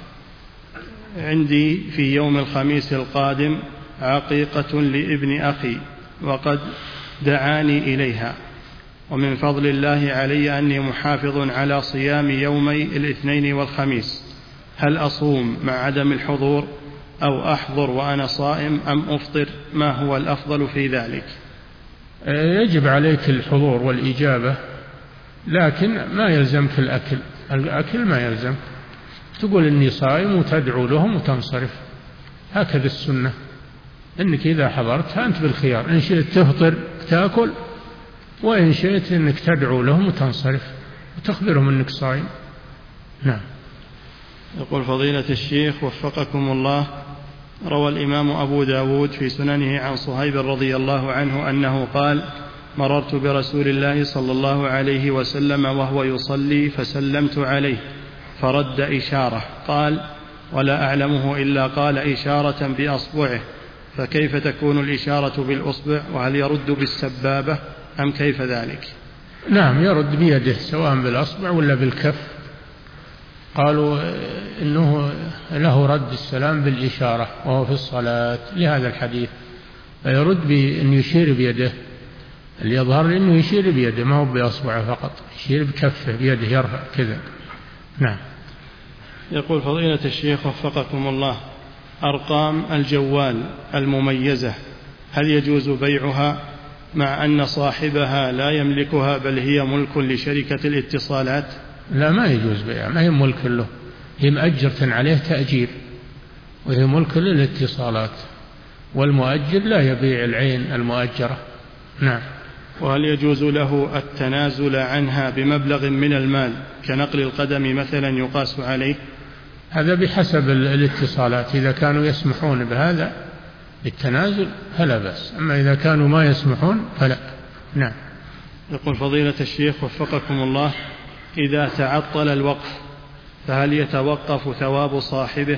عندي في يوم الخميس القادم عقيقة لابن أخي وقد دعاني إليها، ومن فضل الله علي أني محافظ على صيام يومي الاثنين والخميس، هل أصوم مع عدم الحضور أو أحضر وأنا صائم أم أفطر؟ ما هو الأفضل في ذلك؟ يجب عليك الحضور والإجابة، لكن ما يلزمك الأكل، الأكل ما يلزم، تقول إني صائم وتدعو لهم وتنصرف، هكذا السنة، إنك إذا حضرت أنت بالخيار، إن شئت تفطر تأكل، وإن شئت إنك تدعو لهم وتنصرف وتخبرهم إنك صائم. نعم. يقول فضيلة الشيخ وفقكم الله، روى الإمام أبو داود في سننه عن صهيب رضي الله عنه أنه قال: مررت برسول الله صلى الله عليه وسلم وهو يصلي فسلمت عليه فرد إشارة، قال: ولا أعلمه إلا قال إشارة بأصبعه، فكيف تكون الإشارة بالأصبع، وهل يرد بالسبابة أم كيف ذلك؟ نعم، يرد بيده سواء بالأصبع ولا بالكف، قالوا إنه له رد السلام بالإشارة وهو في الصلاة لهذا الحديث، فيرد بأن يشير بيده، اللي يظهر أنه يشير بيده ما هو بأصبعه فقط، يشير بكفه بيده يرفع كذا. نعم. يقول فضيلة الشيخ وفقكم الله، أرقام الجوال المميزة هل يجوز بيعها مع أن صاحبها لا يملكها بل هي ملك لشركة الاتصالات؟ لا، ما يجوز بيعها، ما هي ملك له، هي مأجرة عليه تأجير، وهي ملك للاتصالات، والمؤجر لا يبيع العين المؤجرة. نعم. وهل يجوز له التنازل عنها بمبلغ من المال كنقل القدم مثلا يقاس عليه؟ هذا بحسب الاتصالات، إذا كانوا يسمحون بهذا التنازل فلا بأس، أما إذا كانوا ما يسمحون فلا. نعم. يقول فضيلة الشيخ وفقكم الله، إذا تعطل الوقف فهل يتوقف ثواب صاحبه؟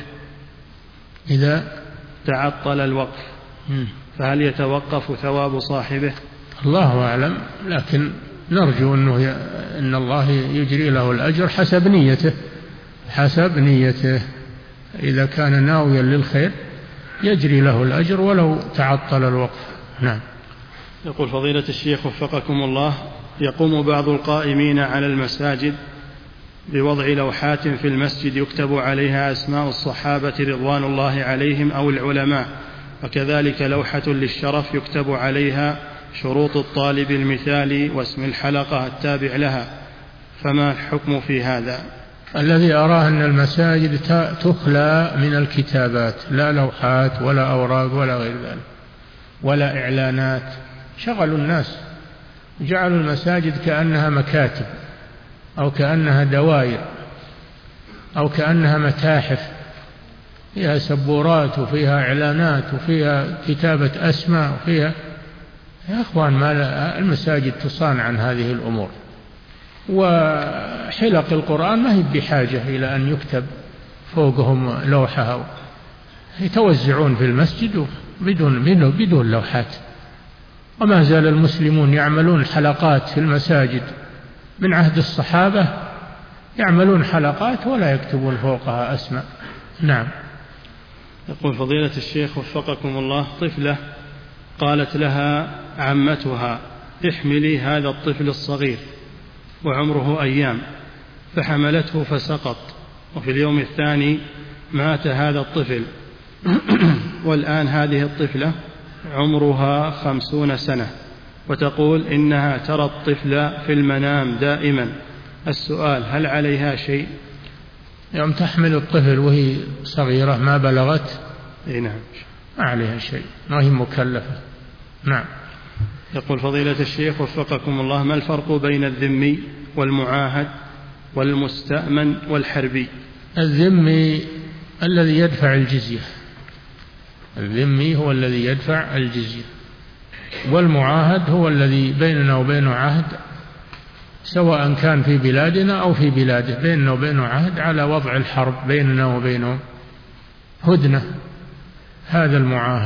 إذا تعطل الوقف فهل يتوقف ثواب صاحبه؟ الله أعلم، لكن نرجو أنه ي... أن الله يجري له الأجر حسب نيته، حسب نيته، إذا كان ناويا للخير يجري له الأجر ولو تعطل الوقف. نعم. يقول فضيلة الشيخ وفقكم الله، يقوم بعض القائمين على المساجد بوضع لوحات في المسجد يكتب عليها أسماء الصحابة رضوان الله عليهم أو العلماء، وكذلك لوحة للشرف يكتب عليها شروط الطالب المثالي واسم الحلقة التابع لها، فما الحكم في هذا؟ الذي أراه أن المساجد تخلى من الكتابات، لا لوحات ولا أوراق ولا غير ذلك ولا إعلانات، شغلوا الناس، جعلوا المساجد كأنها مكاتب أو كأنها دوائر أو كأنها متاحف فيها سبورات وفيها إعلانات وفيها كتابة أسماء وفيها. يا أخوان، ما المساجد تصان عن هذه الأمور، وحلق القرآن ما هي بحاجة إلى أن يكتب فوقهم لوحة، يتوزعون في المسجد بدون بدون لوحات. وما زال المسلمون يعملون حلقات في المساجد من عهد الصحابة، يعملون حلقات ولا يكتبون فوقها أسماء. نعم. يقول فضيلة الشيخ وفقكم الله، طفلة قالت لها عمتها: احملي هذا الطفل الصغير، وعمره أيام، فحملته فسقط، وفي اليوم الثاني مات هذا الطفل، والآن هذه الطفلة عمرها خمسون سنة، وتقول إنها ترى الطفل في المنام دائما. السؤال: هل عليها شيء؟ يوم تحمل الطفل وهي صغيرة ما بلغت، إيه نعم، ما عليها شيء، ما هي مكلفة. نعم. يقول فضيلة الشيخ وفقكم الله، ما الفرق بين الذمي والمعاهد والمستأمن والحربي؟ الذمي الذي يدفع الجزية، الذمي هو الذي يدفع الجزية، والمعاهد هو الذي بيننا وبينه عهد، سواء كان في بلادنا أو في بلاده، بيننا وبينه عهد على وضع الحرب بيننا وبينه، هدنة، هذا المعاهد.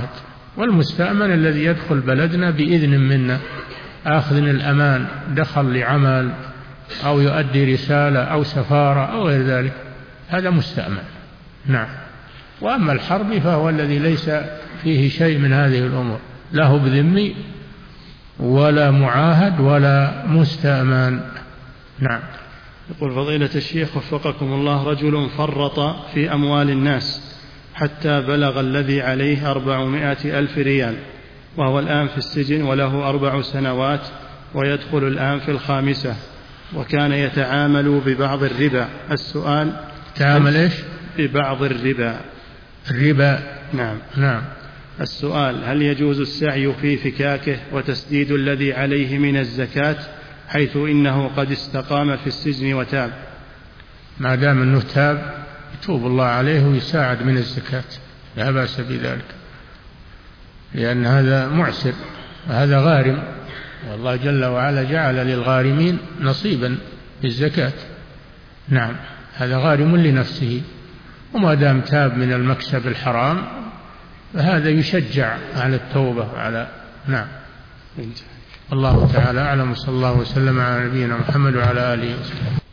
والمستأمن الذي يدخل بلدنا بإذن منا، آخذ الأمان، دخل لعمل أو يؤدي رسالة أو سفارة أو غير ذلك، هذا مستأمن. نعم. وأما الحرب فهو الذي ليس فيه شيء من هذه الأمور، لا هو بذمي ولا معاهد ولا مستأمن. نعم. يقول فضيلة الشيخ وفقكم الله: رجل فرط في أموال الناس حتى بلغ الذي عليه أربعمائة ألف ريال، وهو الآن في السجن وله أربع سنوات ويدخل الآن في الخامسة، وكان يتعامل ببعض الربا. السؤال: تعامل إيش؟ ببعض الربا. الربا. نعم. نعم. السؤال: هل يجوز السعي في فكاكه وتسديد الذي عليه من الزكاة، حيث إنه قد استقام في السجن وتاب؟ ما دام أنه تاب يتوب الله عليه ويساعد من الزكاة، لا بأس بذلك، لأن هذا معسر وهذا غارم، والله جل وعلا جعل للغارمين نصيبا في الزكاة. نعم. هذا غارم لنفسه، وما دام تاب من المكسب الحرام فهذا يشجع على التوبة على. نعم. الله تعالى أعلم، صلى الله وسلم على نبينا محمد وعلى آله وسلم.